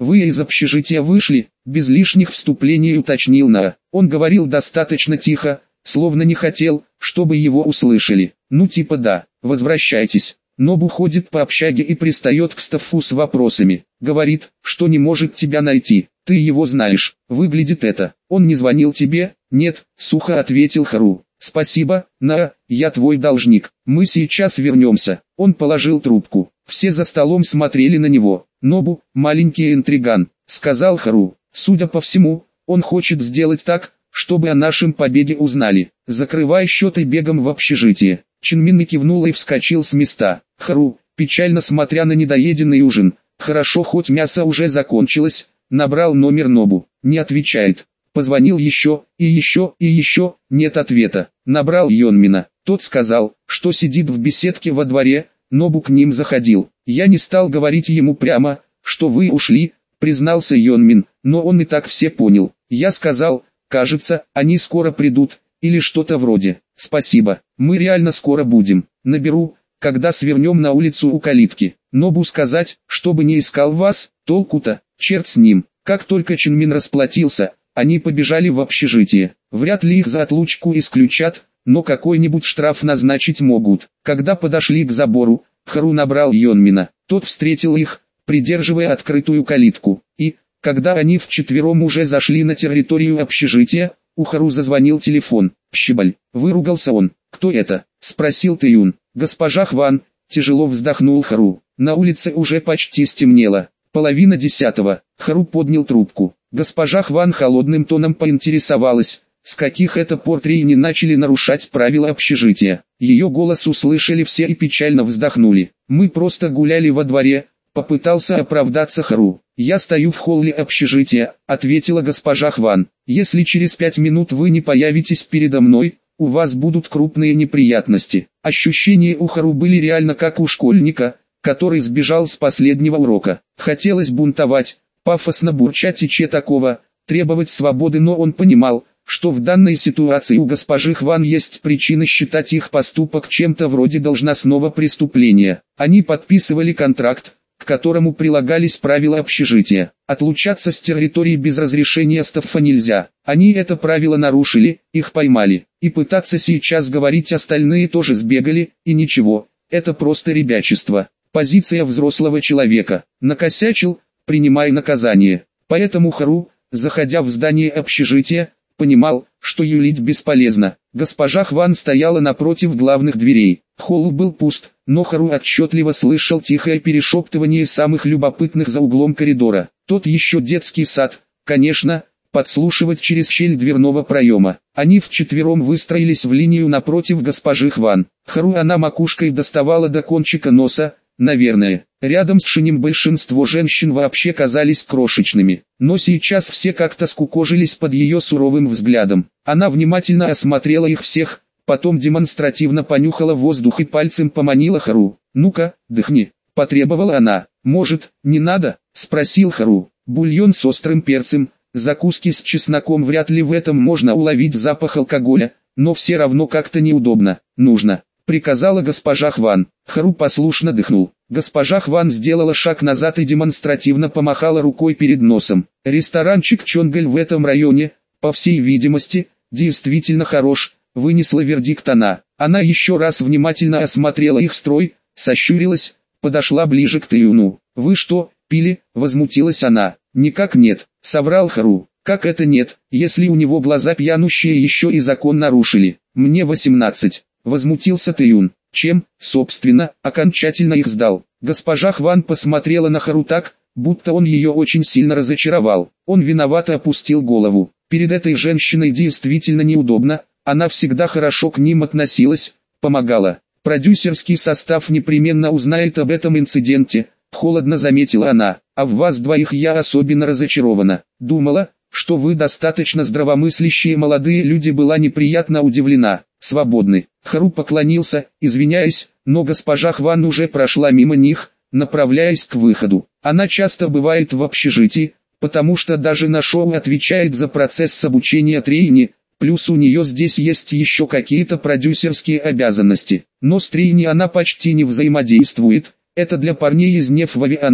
Вы из общежития вышли? Без лишних вступлений уточнил Наа. Он говорил достаточно тихо, словно не хотел, чтобы его услышали. Ну типа да, возвращайтесь. Нобу ходит по общаге и пристает к Стаффу с вопросами. Говорит, что не может тебя найти. Ты его знаешь. Выглядит это. Он не звонил тебе? Нет, сухо ответил Хару. Спасибо, Наа, я твой должник. Мы сейчас вернемся. Он положил трубку. Все за столом смотрели на него. Нобу, маленький интриган, сказал Хару. Судя по всему, он хочет сделать так, чтобы о нашем побеге узнали. Закрывай счеты бегом в общежитие. Чинмин кивнул и вскочил с места. Хару, печально смотря на недоеденный ужин. Хорошо, хоть мясо уже закончилось. Набрал номер Нобу. Не отвечает. Позвонил еще, и еще, и еще, нет ответа. Набрал Йонмина. Тот сказал, что сидит в беседке во дворе. Нобу к ним заходил. Я не стал говорить ему прямо, что вы ушли, признался Йонмин, но он и так все понял. Я сказал, кажется, они скоро придут, или что-то вроде. Спасибо, мы реально скоро будем. Наберу, когда свернем на улицу у калитки. Нобу сказать, чтобы не искал вас, толку-то, черт с ним. Как только Чинмин расплатился, они побежали в общежитие. Вряд ли их за отлучку исключат, но какой-нибудь штраф назначить могут. Когда подошли к забору, Хару набрал Йонмина. Тот встретил их, придерживая открытую калитку. И, когда они вчетвером уже зашли на территорию общежития, у Хару зазвонил телефон. «Щебаль», выругался он. «Кто это?» — спросил Тэюн. «Госпожа Хван», тяжело вздохнул Хару. На улице уже почти стемнело. Половина десятого. Хару поднял трубку. Госпожа Хван холодным тоном поинтересовалась, с каких это пор Трейни начали нарушать правила общежития. Ее голос услышали все и печально вздохнули. «Мы просто гуляли во дворе», — попытался оправдаться Хару. «Я стою в холле общежития», — ответила госпожа Хван. «Если через пять минут вы не появитесь передо мной, у вас будут крупные неприятности». Ощущения у Хару были реально как у школьника, который сбежал с последнего урока. Хотелось бунтовать, пафосно бурчать и че такого, требовать свободы, но он понимал, что в данной ситуации у госпожи Хван есть причины считать их поступок чем-то вроде должностного преступления. Они подписывали контракт, к которому прилагались правила общежития. Отлучаться с территории без разрешения Стаффа нельзя. Они это правило нарушили, их поймали. И пытаться сейчас говорить остальные тоже сбегали, и ничего, это просто ребячество. Позиция взрослого человека. Накосячил, принимай наказание. Поэтому Хару, заходя в здание общежития, понимал, что юлить бесполезно. Госпожа Хван стояла напротив главных дверей. Холл был пуст, но Хару отчетливо слышал тихое перешептывание самых любопытных за углом коридора. Тот еще детский сад, конечно, подслушивать через щель дверного проема. Они вчетвером выстроились в линию напротив госпожи Хван. Хару она макушкой доставала до кончика носа, наверное. Рядом с Шинем большинство женщин вообще казались крошечными, но сейчас все как-то скукожились под ее суровым взглядом. Она внимательно осмотрела их всех, потом демонстративно понюхала воздух и пальцем поманила Хару. «Ну-ка, дыхни», — потребовала она. «Может, не надо?» — спросил Хару. «Бульон с острым перцем, закуски с чесноком, вряд ли в этом можно уловить запах алкоголя, но все равно как-то неудобно. Нужно», — приказала госпожа Хван. Хару послушно дыхнул. Госпожа Хван сделала шаг назад и демонстративно помахала рукой перед носом. Ресторанчик Чонгаль в этом районе, по всей видимости, действительно хорош, вынесла вердикт она. Она еще раз внимательно осмотрела их строй, сощурилась, подошла ближе к Тэюну. «Вы что, пили?» — возмутилась она. «Никак нет», — соврал Хару. «Как это нет, если у него глаза пьянущие еще и закон нарушили? Мне восемнадцать», — возмутился Тэюн. «Чем, собственно, окончательно их сдал?» Госпожа Хван посмотрела на Хару так, будто он ее очень сильно разочаровал. Он виновато опустил голову. Перед этой женщиной действительно неудобно, она всегда хорошо к ним относилась, помогала. «Продюсерский состав непременно узнает об этом инциденте», — холодно заметила она. «А в вас двоих я особенно разочарована. Думала, что вы достаточно здравомыслящие молодые люди, была неприятно удивлена. Свободны». Хару поклонился, извиняясь, но госпожа Хван уже прошла мимо них, направляясь к выходу. Она часто бывает в общежитии, потому что даже на шоу отвечает за процесс обучения Трейни, плюс у нее здесь есть еще какие-то продюсерские обязанности. Но с Трейни она почти не взаимодействует, это для парней из Нефвави она,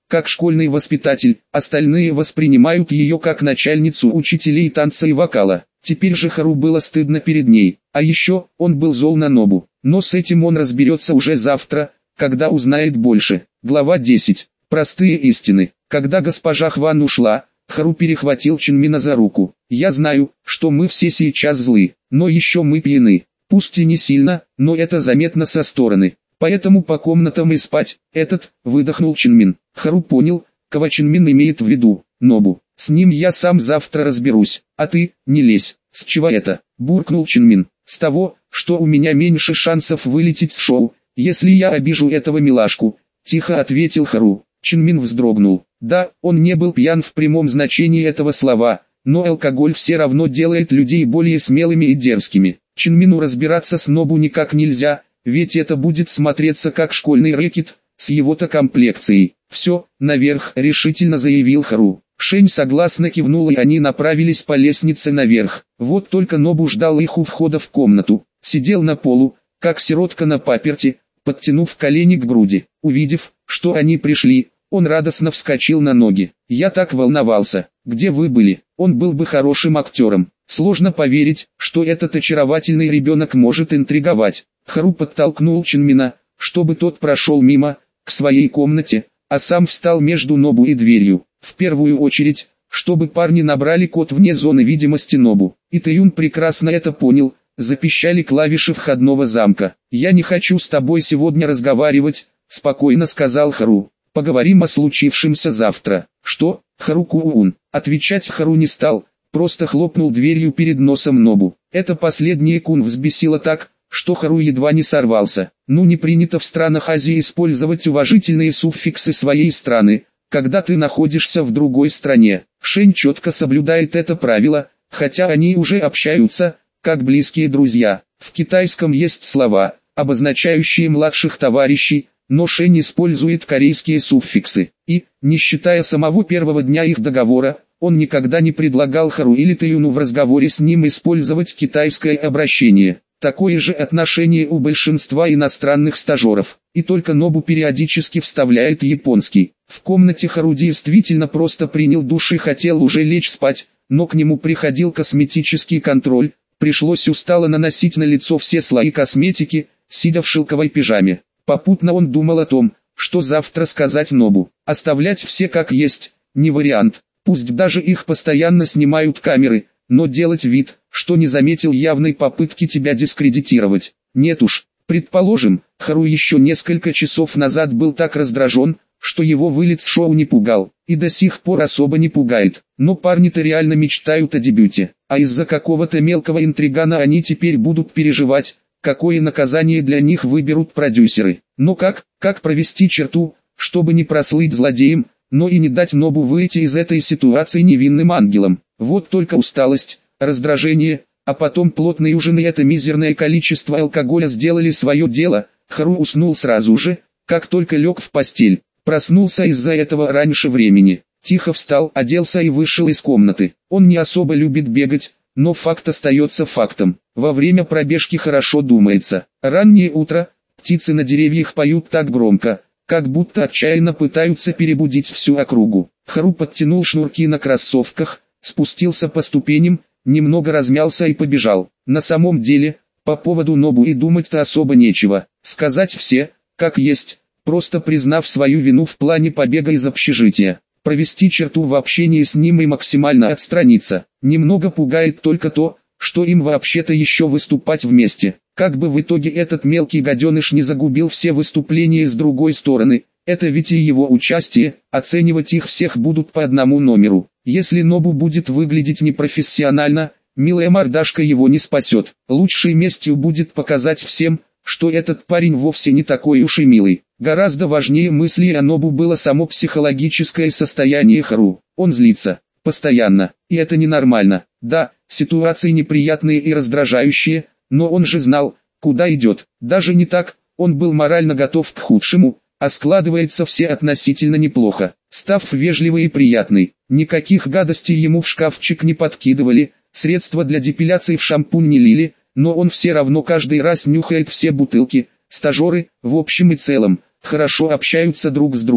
как школьный воспитатель, остальные воспринимают ее как начальницу учителей танца и вокала. Теперь же Хару было стыдно перед ней, а еще, он был зол на Нобу. Но с этим он разберется уже завтра, когда узнает больше. Глава десять. Простые истины. Когда госпожа Хван ушла, Хару перехватил Чинмина за руку. «Я знаю, что мы все сейчас злы, но еще мы пьяны. Пусть и не сильно, но это заметно со стороны. Поэтому по комнатам и спать». Этот, выдохнул Чинмин. Хару понял, кого Чинмин имеет в виду. Нобу. «С ним я сам завтра разберусь, а ты, не лезь». «С чего это?» – буркнул Чинмин. «С того, что у меня меньше шансов вылететь с шоу, если я обижу этого милашку», – тихо ответил Хару. Чинмин вздрогнул. Да, он не был пьян в прямом значении этого слова, но алкоголь все равно делает людей более смелыми и дерзкими. Чинмину разбираться с Нобу никак нельзя, ведь это будет смотреться как школьный рэкет, с его-то комплекцией. «Все, наверх», — решительно заявил Хару. Шень согласно кивнул, и они направились по лестнице наверх. Вот только Нобу ждал их у входа в комнату. Сидел на полу, как сиротка на паперти, подтянув колени к груди. Увидев, что они пришли, он радостно вскочил на ноги. «Я так волновался. Где вы были?» Он был бы хорошим актером. Сложно поверить, что этот очаровательный ребенок может интриговать. Хару подтолкнул Чинмина, чтобы тот прошел мимо, к своей комнате, а сам встал между Нобу и дверью. В первую очередь, чтобы парни набрали код вне зоны видимости Нобу. И Тэюн прекрасно это понял, запищали клавиши входного замка. «Я не хочу с тобой сегодня разговаривать», — спокойно сказал Хару. «Поговорим о случившемся завтра». «Что?» — Хару-кун. Отвечать Хару не стал, просто хлопнул дверью перед носом Нобу. Это последнее Кун взбесило так, что Хару едва не сорвался. Ну, не принято в странах Азии использовать уважительные суффиксы своей страны, когда ты находишься в другой стране. Шень четко соблюдает это правило, хотя они уже общаются, как близкие друзья. В китайском есть слова, обозначающие младших товарищей, но Шень использует корейские суффиксы. И, не считая самого первого дня их договора, он никогда не предлагал Хару или Тэюну в разговоре с ним использовать китайское обращение. Такое же отношение у большинства иностранных стажеров, и только Нобу периодически вставляет японский. В комнате Хару действительно просто принял душ и хотел уже лечь спать, но к нему приходил косметический контроль, пришлось устало наносить на лицо все слои косметики, сидя в шелковой пижаме. Попутно он думал о том, что завтра сказать Нобу. Оставлять все как есть, не вариант, пусть даже их постоянно снимают камеры, но делать вид, что не заметил явной попытки тебя дискредитировать. Нет уж, предположим, Хару еще несколько часов назад был так раздражен, что его вылет с шоу не пугал, и до сих пор особо не пугает. Но парни-то реально мечтают о дебюте, а из-за какого-то мелкого интригана они теперь будут переживать, какое наказание для них выберут продюсеры. Но как, как провести черту, чтобы не прослыть злодеем, но и не дать Нобу выйти из этой ситуации невинным ангелом? Вот только усталость, раздражение, а потом плотный ужин и это мизерное количество алкоголя сделали свое дело. Хару уснул сразу же, как только лег в постель. Проснулся из-за этого раньше времени. Тихо встал, оделся и вышел из комнаты. Он не особо любит бегать, но факт остается фактом. Во время пробежки хорошо думается. Раннее утро, птицы на деревьях поют так громко, как будто отчаянно пытаются перебудить всю округу. Хару подтянул шнурки на кроссовках, спустился по ступеням, немного размялся и побежал. На самом деле, по поводу Нобу и думать-то особо нечего. Сказать все, как есть, просто признав свою вину в плане побега из общежития. Провести черту в общении с ним и максимально отстраниться. Немного пугает только то, что им вообще-то еще выступать вместе. Как бы в итоге этот мелкий гаденыш не загубил все выступления с другой стороны, это ведь и его участие, оценивать их всех будут по одному номеру. Если Нобу будет выглядеть непрофессионально, милая мордашка его не спасет. Лучшей местью будет показать всем, что этот парень вовсе не такой уж и милый. Гораздо важнее мысли о Нобу было само психологическое состояние Хару. Он злится. Постоянно. И это ненормально. Да, ситуации неприятные и раздражающие, но он же знал, куда идет. Даже не так, он был морально готов к худшему, а складывается все относительно неплохо. Став вежливый и приятный, никаких гадостей ему в шкафчик не подкидывали, средства для депиляции в шампунь не лили, но он все равно каждый раз нюхает все бутылки. Стажеры, в общем и целом, хорошо общаются друг с другом.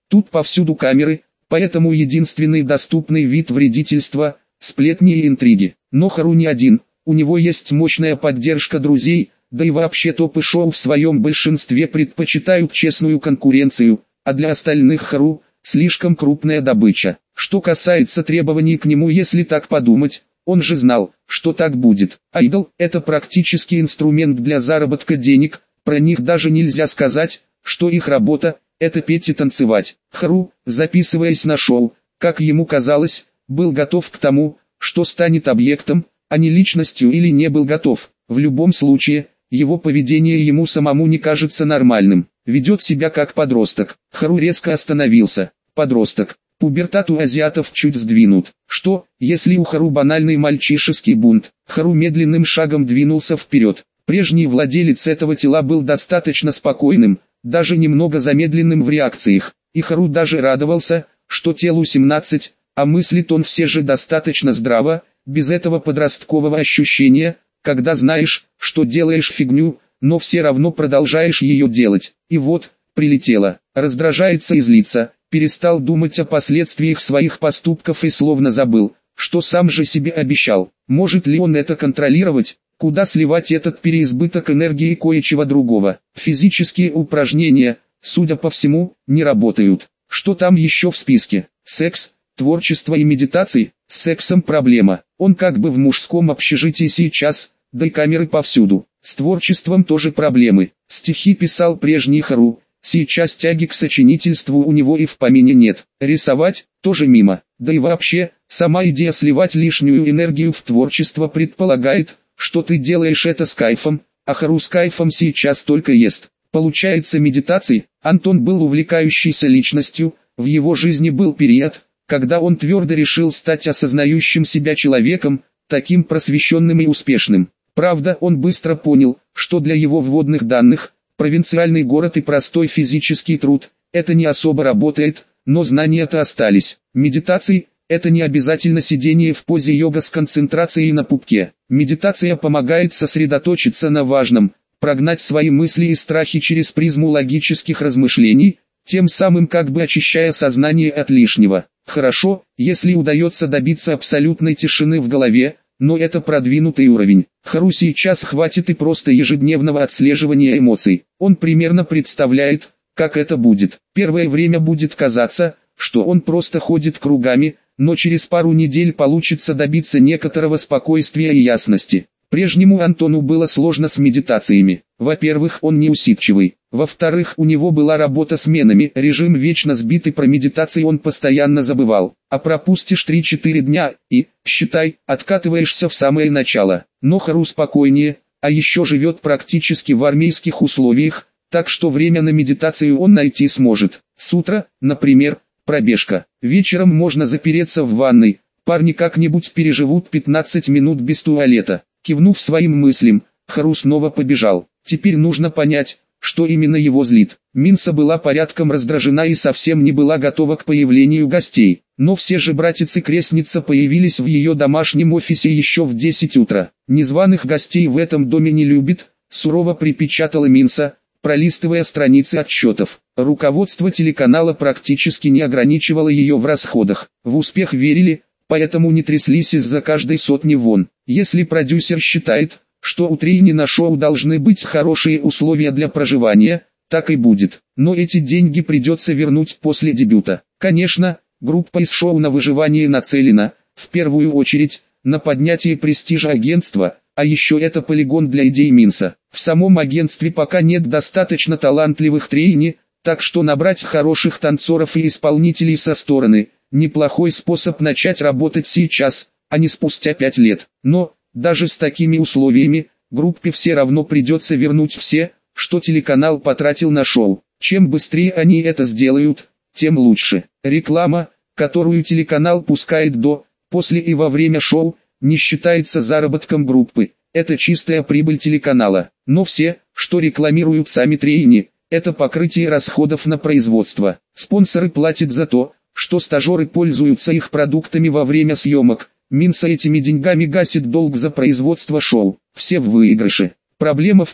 Тут повсюду камеры, поэтому единственный доступный вид вредительства – сплетни и интриги. Но Хару не один, у него есть мощная поддержка друзей, да и вообще топы-шоу в своем большинстве предпочитают честную конкуренцию, а для остальных Хару – слишком крупная добыча. Что касается требований к нему, если так подумать, он же знал, что так будет. Айдол – это практически инструмент для заработка денег, про них даже нельзя сказать, что их работа – это петь и танцевать. Хару, записываясь на шоу, как ему казалось, был готов к тому, что станет объектом, а не личностью, или не был готов. В любом случае, его поведение ему самому не кажется нормальным. Ведет себя как подросток. Хару резко остановился. Подросток. Пубертат у азиатов чуть сдвинут. Что, если у Хару банальный мальчишеский бунт? Хару медленным шагом двинулся вперед. Прежний владелец этого тела был достаточно спокойным, даже немного замедленным в реакциях. И Хару даже радовался, что телу семнадцать, а мыслит он все же достаточно здраво, без этого подросткового ощущения, когда знаешь, что делаешь фигню, но все равно продолжаешь ее делать. И вот, прилетело. Раздражается и злится, перестал думать о последствиях своих поступков и словно забыл, что сам же себе обещал. Может ли он это контролировать? Куда сливать этот переизбыток энергии и кое-чего другого? Физические упражнения, судя по всему, не работают. Что там еще в списке? Секс, творчество и медитации? С сексом проблема. Он как бы в мужском общежитии сейчас, да и камеры повсюду. С творчеством тоже проблемы. Стихи писал прежний Хару, сейчас тяги к сочинительству у него и в помине нет. Рисовать тоже мимо. Да и вообще, сама идея сливать лишнюю энергию в творчество предполагает, что ты делаешь это с кайфом, а Хару с кайфом сейчас только ест. Получается, медитации. Антон был увлекающейся личностью, в его жизни был период, когда он твердо решил стать осознающим себя человеком, таким просвещенным и успешным. Правда, он быстро понял, что для его вводных данных, провинциальный город и простой физический труд, это не особо работает, но знания-то остались. Медитации – это не обязательно сидение в позе йога с концентрацией на пупке. Медитация помогает сосредоточиться на важном, прогнать свои мысли и страхи через призму логических размышлений, тем самым как бы очищая сознание от лишнего. Хорошо, если удается добиться абсолютной тишины в голове, но это продвинутый уровень. Хару сейчас хватит и просто ежедневного отслеживания эмоций. Он примерно представляет, как это будет. Первое время будет казаться, что он просто ходит кругами, но через пару недель получится добиться некоторого спокойствия и ясности. Прежнему Антону было сложно с медитациями. Во-первых, он неусидчивый. Во-вторых, у него была работа сменами, режим вечно сбитый, про медитации он постоянно забывал. А пропустишь три-четыре дня, и, считай, откатываешься в самое начало. Но Хару спокойнее, а еще живет практически в армейских условиях, так что время на медитацию он найти сможет. С утра, например, пробежка. Вечером можно запереться в ванной, парни как-нибудь переживут пятнадцать минут без туалета. Кивнув своим мыслям, Хару снова побежал. Теперь нужно понять, что именно его злит. Минса была порядком раздражена и совсем не была готова к появлению гостей. Но все же братец и крестница появились в ее домашнем офисе еще в десять утра. Незваных гостей в этом доме не любит, сурово припечатала Минса, пролистывая страницы отчетов. Руководство телеканала практически не ограничивало ее в расходах. В успех верили, поэтому не тряслись из-за каждой сотни вон. Если продюсер считает, что у Трейни на шоу должны быть хорошие условия для проживания, так и будет. Но эти деньги придется вернуть после дебюта. Конечно, группа из шоу на выживание нацелена, в первую очередь, на поднятие престижа агентства, а еще это полигон для идей Минса. В самом агентстве пока нет достаточно талантливых Трейни, так что набрать хороших танцоров и исполнителей со стороны – неплохой способ начать работать сейчас, а не спустя пять лет. Но, даже с такими условиями, группе все равно придется вернуть все, что телеканал потратил на шоу. Чем быстрее они это сделают, тем лучше. Реклама, которую телеканал пускает до, после и во время шоу, не считается заработком группы. Это чистая прибыль телеканала. Но все, что рекламируют сами Трейни, это покрытие расходов на производство. Спонсоры платят за то, что стажеры пользуются их продуктами во время съемок. Минса этими деньгами гасит долг за производство шоу. Все в выигрыше. Проблема в том,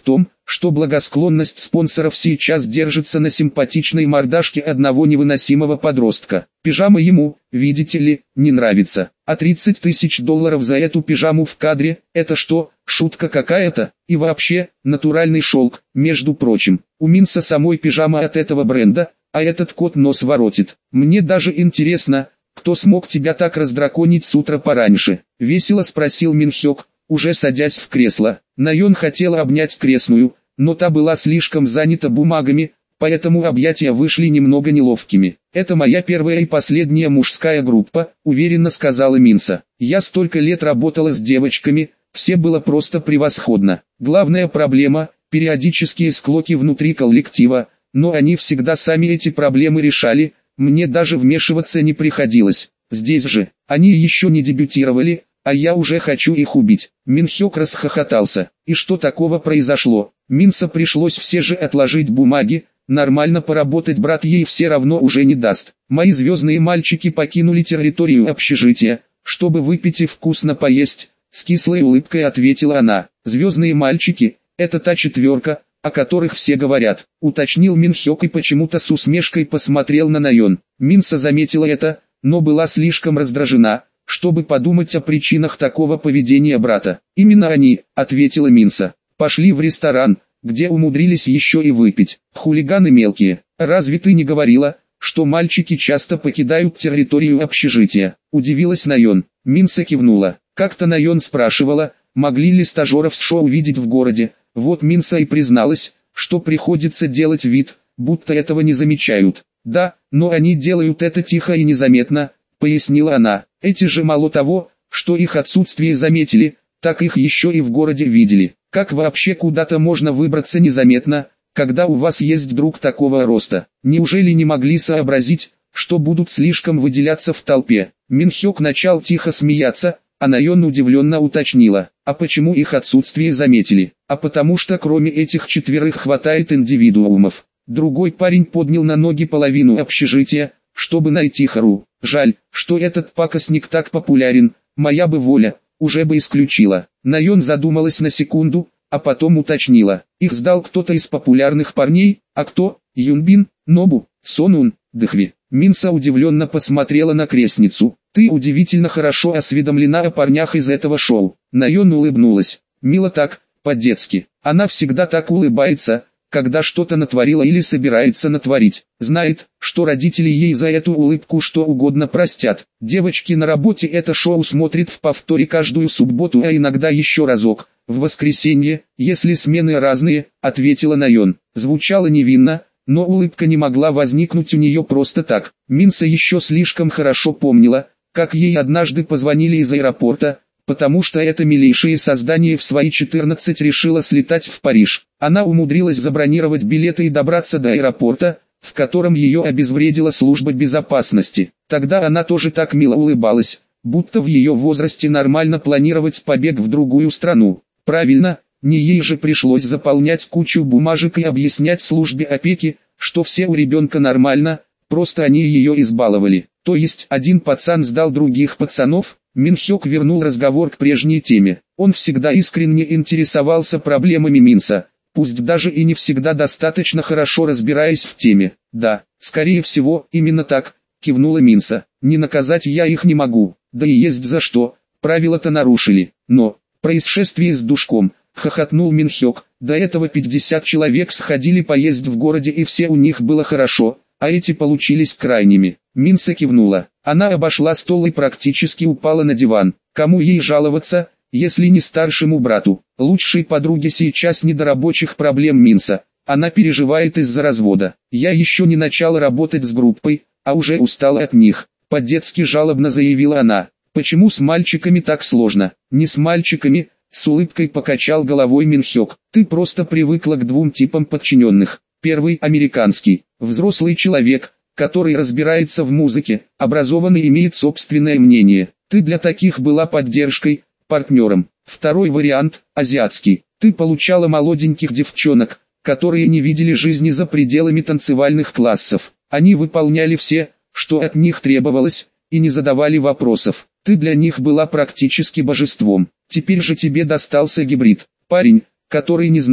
что благосклонность спонсоров сейчас держится на симпатичной мордашке одного невыносимого подростка. Пижама ему, видите ли, не нравится. А тридцать тысяч долларов за эту пижаму в кадре, это что, шутка какая-то? И вообще, натуральный шелк, между прочим. У Минса самой пижама от этого бренда, а этот кот нос воротит. Мне даже интересно, кто смог тебя так раздраконить с утра пораньше? Весело спросил Минхёк, уже садясь в кресло. Наён хотела обнять крестную, но та была слишком занята бумагами, поэтому объятия вышли немного неловкими. «Это моя первая и последняя мужская группа», — уверенно сказала Минса. «Я столько лет работала с девочками, все было просто превосходно. Главная проблема — периодические склоки внутри коллектива, но они всегда сами эти проблемы решали, мне даже вмешиваться не приходилось. Здесь же, они еще не дебютировали, а я уже хочу их убить». Минхёк расхохотался. «И что такого произошло?» Минса пришлось все же отложить бумаги, нормально поработать брат ей все равно уже не даст. «Мои звездные мальчики покинули территорию общежития, чтобы выпить и вкусно поесть», с кислой улыбкой ответила она. «Звездные мальчики, это та четверка, о которых все говорят», уточнил Минхёк и почему-то с усмешкой посмотрел на Наён. Минса заметила это, но была слишком раздражена, чтобы подумать о причинах такого поведения брата. «Именно они», ответила Минса. «Пошли в ресторан, где умудрились еще и выпить. Хулиганы мелкие. Разве ты не говорила, что мальчики часто покидают территорию общежития?» Удивилась Наён. Минса кивнула. Как-то Наён спрашивала, могли ли стажеров с шоу видеть в городе. Вот Минса и призналась, что приходится делать вид, будто этого не замечают. «Да, но они делают это тихо и незаметно», пояснила она. «Эти же мало того, что их отсутствие заметили, так их еще и в городе видели. Как вообще куда-то можно выбраться незаметно, когда у вас есть друг такого роста? Неужели не могли сообразить, что будут слишком выделяться в толпе?» Минхёк начал тихо смеяться, а Наён удивленно уточнила. «А почему их отсутствие заметили?» «А потому что кроме этих четверых хватает индивидуумов». Другой парень поднял на ноги половину общежития, чтобы найти Хару. «Жаль, что этот пакостник так популярен, моя бы воля, уже бы исключила». Наён задумалась на секунду, а потом уточнила. «Их сдал кто-то из популярных парней, а кто? Юнбин, Нобу, Сонун, Дхви». Минса удивленно посмотрела на крестницу. «Ты удивительно хорошо осведомлена о парнях из этого шоу». Наён улыбнулась. Мило так, по-детски. Она всегда так улыбается, когда что-то натворила или собирается натворить. Знает, что родители ей за эту улыбку что угодно простят. Девочки на работе это шоу смотрят в повторе каждую субботу, а иногда еще разок, в воскресенье, если смены разные, ответила Наён. Звучало невинно, но улыбка не могла возникнуть у нее просто так. Минса еще слишком хорошо помнила, как ей однажды позвонили из аэропорта, потому что это милейшее создание в свои четырнадцать решило слетать в Париж. Она умудрилась забронировать билеты и добраться до аэропорта, в котором ее обезвредила служба безопасности. Тогда она тоже так мило улыбалась, будто в ее возрасте нормально планировать побег в другую страну. Правильно, не ей же пришлось заполнять кучу бумажек и объяснять службе опеки, что все у ребенка нормально, просто они ее избаловали. То есть один пацан сдал других пацанов. Минхёк вернул разговор к прежней теме. Он всегда искренне интересовался проблемами Минса, пусть даже и не всегда достаточно хорошо разбираясь в теме. «Да, скорее всего, именно так», кивнула Минса. «Не наказать я их не могу, да и есть за что, правила-то нарушили. Но, происшествие с Душком», хохотнул Минхёк, «до этого пятьдесят человек сходили поесть в городе и все у них было хорошо, а эти получились крайними». Минса кивнула. Она обошла стол и практически упала на диван. Кому ей жаловаться, если не старшему брату? Лучшей подруге сейчас не до рабочих проблем Минса. Она переживает из-за развода. «Я еще не начала работать с группой, а уже устала от них», по-детски жалобно заявила она. «Почему с мальчиками так сложно?» «Не с мальчиками», с улыбкой покачал головой Минхёк. «Ты просто привыкла к двум типам подчиненных. Первый – американский, взрослый человек, который разбирается в музыке, образован и имеет собственное мнение. Ты для таких была поддержкой, партнером. Второй вариант – азиатский. Ты получала молоденьких девчонок, которые не видели жизни за пределами танцевальных классов. Они выполняли все, что от них требовалось, и не задавали вопросов. Ты для них была практически божеством. Теперь же тебе достался гибрид. Парень, который, не знаю,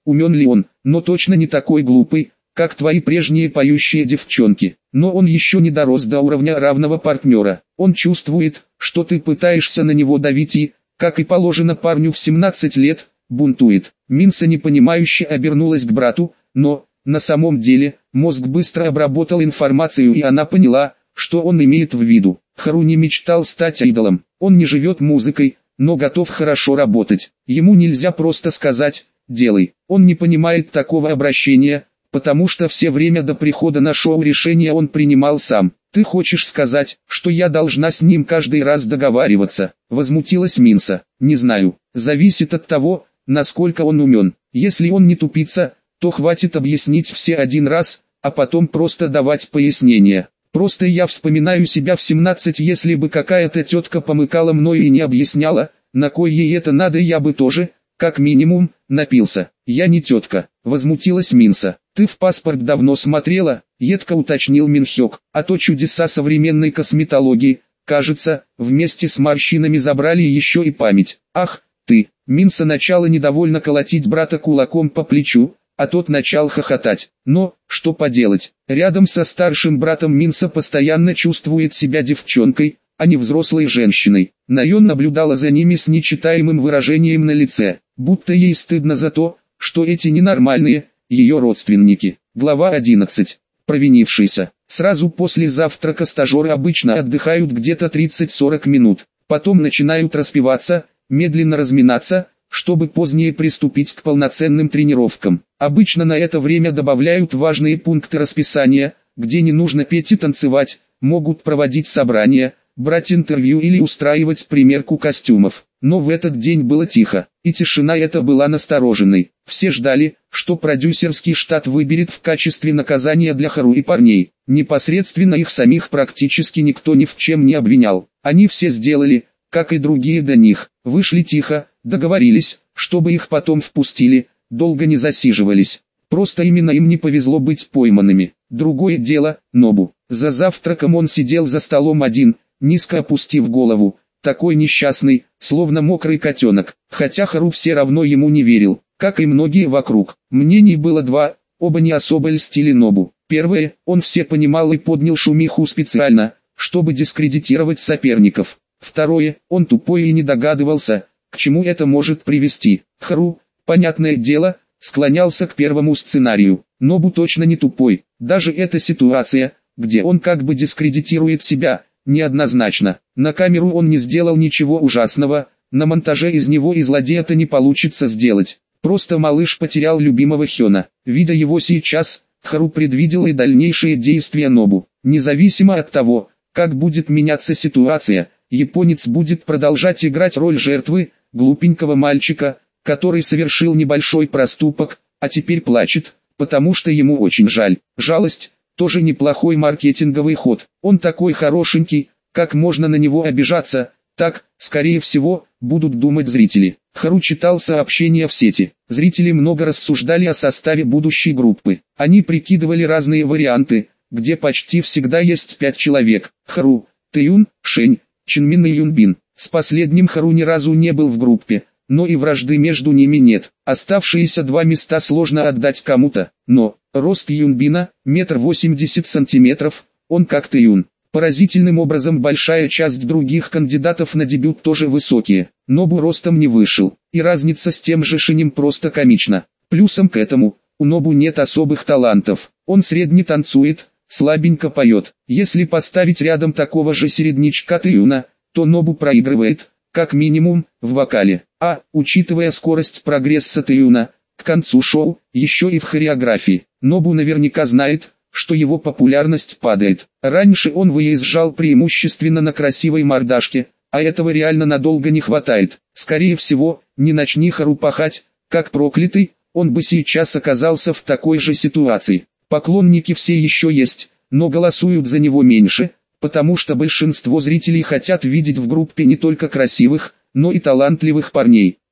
умен ли он, но точно не такой глупый, как твои прежние поющие девчонки. Но он еще не дорос до уровня равного партнера. Он чувствует, что ты пытаешься на него давить и, как и положено парню в семнадцать лет, бунтует. Минса непонимающе обернулась к брату, но, на самом деле, мозг быстро обработал информацию и она поняла, что он имеет в виду. Хару не мечтал стать идолом. Он не живет музыкой, но готов хорошо работать. Ему нельзя просто сказать «делай». Он не понимает такого обращения, потому что все время до прихода на шоу решения он принимал сам. «Ты хочешь сказать, что я должна с ним каждый раз договариваться?» — возмутилась Минса. «Не знаю. Зависит от того, насколько он умен. Если он не тупица, то хватит объяснить все один раз, а потом просто давать пояснения. Просто я вспоминаю себя в семнадцать, если бы какая-то тетка помыкала мною и не объясняла, на кой ей это надо, я бы тоже, как минимум, напился. Я не тетка», — возмутилась Минса. «Ты в паспорт давно смотрела?» — едко уточнил Минхёк. «А то чудеса современной косметологии, кажется, вместе с морщинами забрали еще и память». «Ах, ты!» — Минса начала недовольно колотить брата кулаком по плечу, а тот начал хохотать. Но, что поделать, рядом со старшим братом Минса постоянно чувствует себя девчонкой, а не взрослой женщиной. Найон наблюдала за ними с нечитаемым выражением на лице, будто ей стыдно за то, что эти ненормальные, ее родственники. Глава одиннадцать. Провинившийся. Сразу после завтрака стажеры обычно отдыхают где-то тридцать-сорок минут, потом начинают распеваться, медленно разминаться, чтобы позднее приступить к полноценным тренировкам. Обычно на это время добавляют важные пункты расписания, где не нужно петь и танцевать, могут проводить собрания, брать интервью или устраивать примерку костюмов. Но в этот день было тихо, и тишина эта была настороженной. Все ждали, что продюсерский штат выберет в качестве наказания для Хару и парней. Непосредственно их самих практически никто ни в чем не обвинял. Они все сделали, как и другие до них, вышли тихо, договорились, чтобы их потом впустили, долго не засиживались. Просто именно им не повезло быть пойманными. Другое дело, Нобу. За завтраком он сидел за столом один, низко опустив голову, такой несчастный, словно мокрый котенок, хотя Хару все равно ему не верил, как и многие вокруг. Мнений было два, оба не особо льстили Нобу. Первое, он все понимал и поднял шумиху специально, чтобы дискредитировать соперников. Второе, он тупой и не догадывался, к чему это может привести. Хару, понятное дело, склонялся к первому сценарию. Нобу точно не тупой, даже эта ситуация, где он как бы дискредитирует себя, неоднозначно. На камеру он не сделал ничего ужасного, на монтаже из него и злодея-то не получится сделать. Просто малыш потерял любимого Хёна. Видя его сейчас, Хару предвидел и дальнейшие действия Нобу. Независимо от того, как будет меняться ситуация, японец будет продолжать играть роль жертвы, глупенького мальчика, который совершил небольшой проступок, а теперь плачет, потому что ему очень жаль. Жалость – тоже неплохой маркетинговый ход. Он такой хорошенький, как можно на него обижаться, так, скорее всего, будут думать зрители. Хару читал сообщения в сети. Зрители много рассуждали о составе будущей группы. Они прикидывали разные варианты, где почти всегда есть пять человек. Хару, Тэюн, Шень, Чинмин и Юнбин. С последним Хару ни разу не был в группе, но и вражды между ними нет. Оставшиеся два места сложно отдать кому-то, но рост Юнбина – метр восемьдесят сантиметров, он как Тэюн. Поразительным образом большая часть других кандидатов на дебют тоже высокие. Нобу ростом не вышел, и разница с тем же Шинем просто комична. Плюсом к этому, у Нобу нет особых талантов. Он средне танцует, слабенько поет. Если поставить рядом такого же середнячка Тэюна, то Нобу проигрывает, как минимум, в вокале. А, учитывая скорость прогресса Тэюна, к концу шоу, еще и в хореографии, Нобу наверняка знает, что его популярность падает. Раньше он выезжал преимущественно на красивой мордашке, а этого реально надолго не хватает. Скорее всего, не начни Хару пахать, как проклятый, он бы сейчас оказался в такой же ситуации. Поклонники все еще есть, но голосуют за него меньше, потому что большинство зрителей хотят видеть в группе не только красивых, но и талантливых парней.